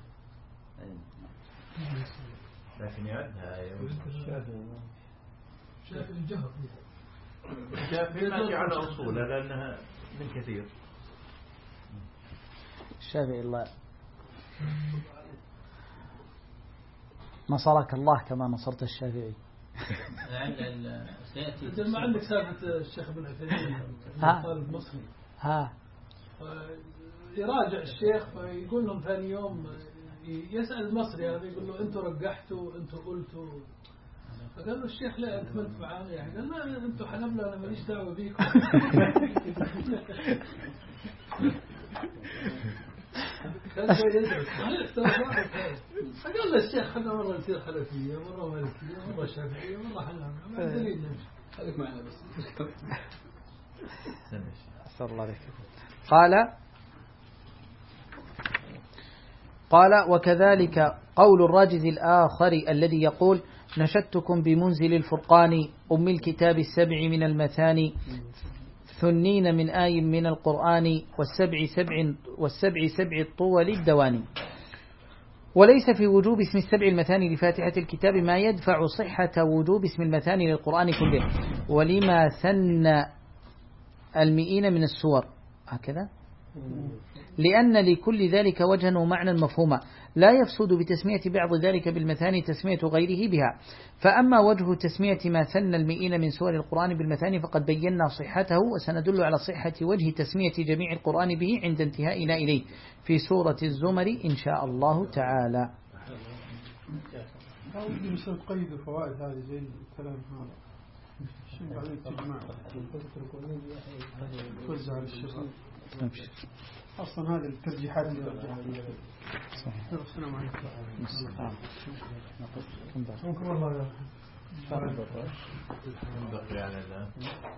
لكن يعدها آية. شاف الجهر فيها، الشافعي ماشي على أصولها لأنها من كثير. الشافعي الله نصرك الله كما نصرت الشافعي. سيأتي ما عندك سالفة الشيخ ابن عثيمين طالب مصري ها يراجع الشيخ فيقول لهم ثاني يوم يسأل المصري هذا يقول له أنتوا رجحتوا أنتوا قلتوا، فقال له الشيخ لا أنت منت معانا، يعني قال لا أنتوا حنبلة أنا ماليش دعوة بيكم. فقال له الشيخ خلنا مرة نصير حنفية مرة مالكية مرة شافعية مرة حنابلة، ما دليل نمشي خليك معنا بس. أسأل الله عليك. قال قال وكذلك قول الراجز الآخر الذي يقول نشدتكم بمنزل الفرقان أم الكتاب السبع من المثاني ثنين من آي من القرآن والسبع سبع والسبع سبع الطول الدواني. وليس في وجوب اسم السبع المثاني لفاتحة الكتاب ما يدفع صحة وجوب اسم المثاني للقرآن كله، ولما ثن المئين من السور هكذا، لأن لكل ذلك وجها ومعنى مفهوما لا يفسد بتسمية بعض ذلك بالمثاني تسمية غيره بها. فأما وجه تسمية ما ثن المئين من سور القرآن بالمثاني فقد بينا صحته، وسندل على صحة وجه تسمية جميع القرآن به عند انتهائنا إليه في سورة الزمر إن شاء الله تعالى. ودي مثل قيد الفوائد هذه زي الكلام هذا توزع على الشباب أصلا هذه الترجيحات اللي صحيح. السلام عليكم. ممكن والله بقي على ذا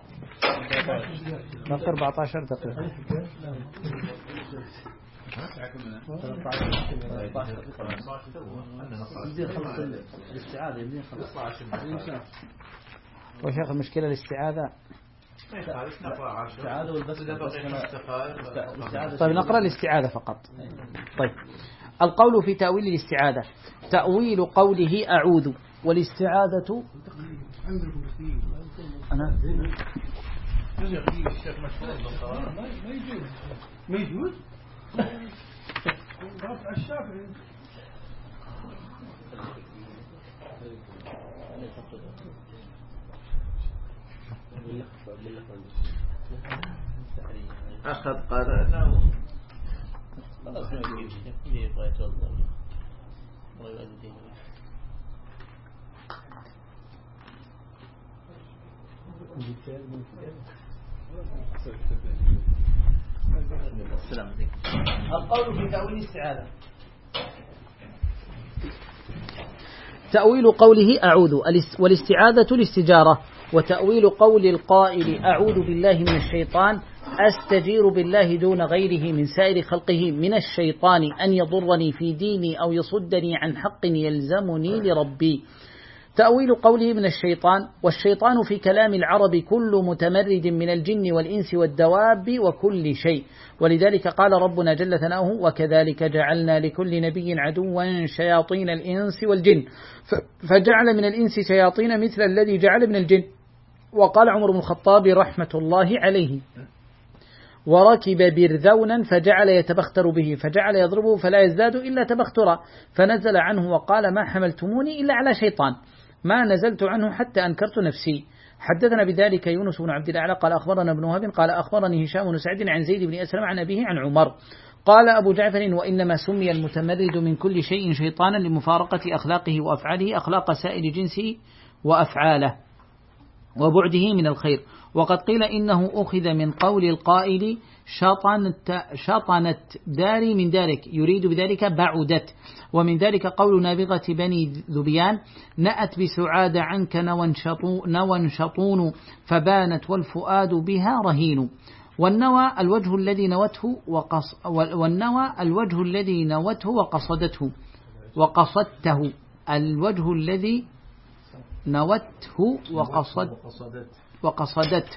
باقي أربعة عشر دقيقة. وشيخ المشكلة الاستعاذة. طيب نقرأ الاستعاذة فقط. طيب القول في تأويل الاستعاذة: تأويل قوله أعوذ. والاستعاذة أنا ما يجوز رفع الشافعي أخذ قرأنا خلاص ما يبغى يتوضأ ولا يدين. السلام عليكم. القول في تأويل الاستعاذة: تأويل قوله أعوذ، والاستعاذة الاستجارة. وتأويل قول القائل أعوذ بالله من الشيطان، أستجير بالله دون غيره من سائر خلقه من الشيطان أن يضرني في ديني أو يصدني عن حق يلزمني لربي. تأويل قوله من الشيطان: والشيطان في كلام العرب كل متمرد من الجن والإنس والدواب وكل شيء، ولذلك قال ربنا جل ثناؤه: وكذلك جعلنا لكل نبي عدوا شياطين الإنس والجن، فجعل من الإنس شياطين مثل الذي جعل من الجن. وقال عمر بن الخطاب رحمة الله عليه: وركب برذونا فجعل يتبختر به، فجعل يضربه فلا يزداد إلا تبخترا، فنزل عنه وقال: ما حملتموني إلا على شيطان، ما نزلت عنه حتى أنكرت نفسي. حدثنا بذلك يونس بن عبد الأعلى قال أخبرنا ابن وهب قال أخبرني هشام بن سعد عن زيد بن أسلم عن أبيه عن عمر قال أبو جعفر: وإنما سمي المتمرد من كل شيء شيطانا لمفارقة أخلاقه وأفعاله أخلاق سائر جنسه وأفعاله وبعده من الخير. وقد قيل إنه أخذ من قول القائل شطنت, شطنت داري من دارك، يريد بذلك بعدت. ومن ذلك قول نابغة بني ذبيان: نأت بسعاد عنك نوى شطون فبانت والفؤاد بها رهين. والنوى الوجه الذي نوته وقص والنوى الوجه الذي نوته وقصدته وقصدته الوجه الذي نوته وقصد وقصدته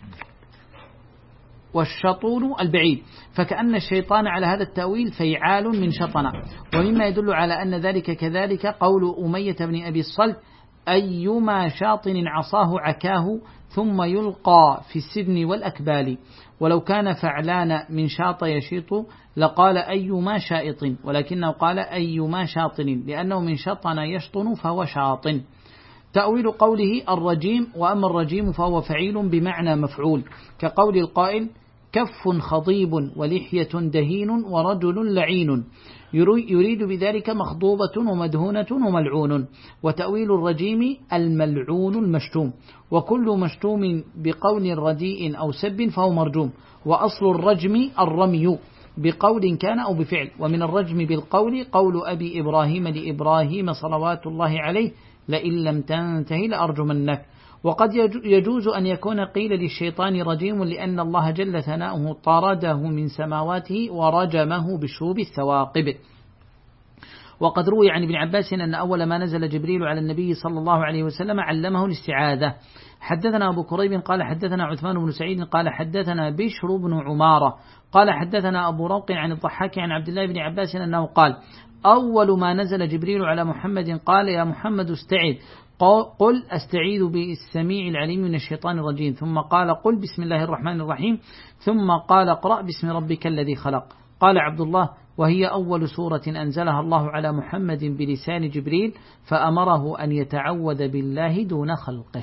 والشطون البعيد، فكأن الشيطان على هذا التأويل فيعال من شطن. ومما يدل على أن ذلك كذلك قول أمية بن أبي الصلت: أيما شاطن عصاه عكاه ثم يلقى في السدن والأكبال. ولو كان فعلان من شاط يشيط لقال أيما شائط، ولكنه قال أيما شاطن لأنه من شطن يشطن فهو شاطن. تأويل قوله الرجيم: وأما الرجيم فهو فعيل بمعنى مفعول، كقول القائل: كف خضيب ولحية دهين ورجل لعين، يريد بذلك مخضوبة ومدهونة وملعون. وتأويل الرجيم الملعون المشتوم، وكل مشتوم بقول رديء أو سب فهو مرجوم. وأصل الرجم الرمي بقول كان أو بفعل. ومن الرجم بالقول قول أبي إبراهيم لإبراهيم صلوات الله عليه: لئن لم تنتهي لأرجمنك. وقد يجوز أن يكون قيل للشيطان رجيم لأن الله جل ثناؤه طرده من سماواته ورجمه بشوب الثواقب. وقد روي عن ابن عباس أن أول ما نزل جبريل على النبي صلى الله عليه وسلم علمه الاستعاذة. حدثنا أبو كريب قال حدثنا عثمان بن سعيد قال حدثنا بشر بن عمارة قال حدثنا أبو روق عن الضحاك عن عبد الله بن عباس أنه قال: أول ما نزل جبريل على محمد قال: يا محمد استعذ، قل أستعيذ بالسميع العليم من الشيطان الرجيم، ثم قال: قل بسم الله الرحمن الرحيم، ثم قال: اقرأ باسم ربك الذي خلق. قال عبد الله: وهي أول سورة أنزلها الله على محمد بلسان جبريل، فأمره أن يتعوذ بالله دون خلقه.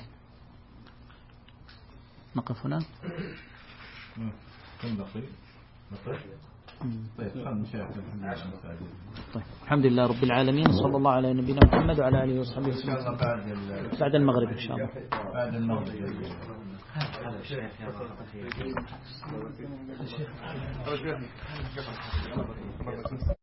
نقف هنا. طيب طيب الحمد لله رب العالمين، صلى الله على نبينا محمد وعلى آله وصحبه وسلم. بعد المغرب إن شاء الله. بعد المغرب.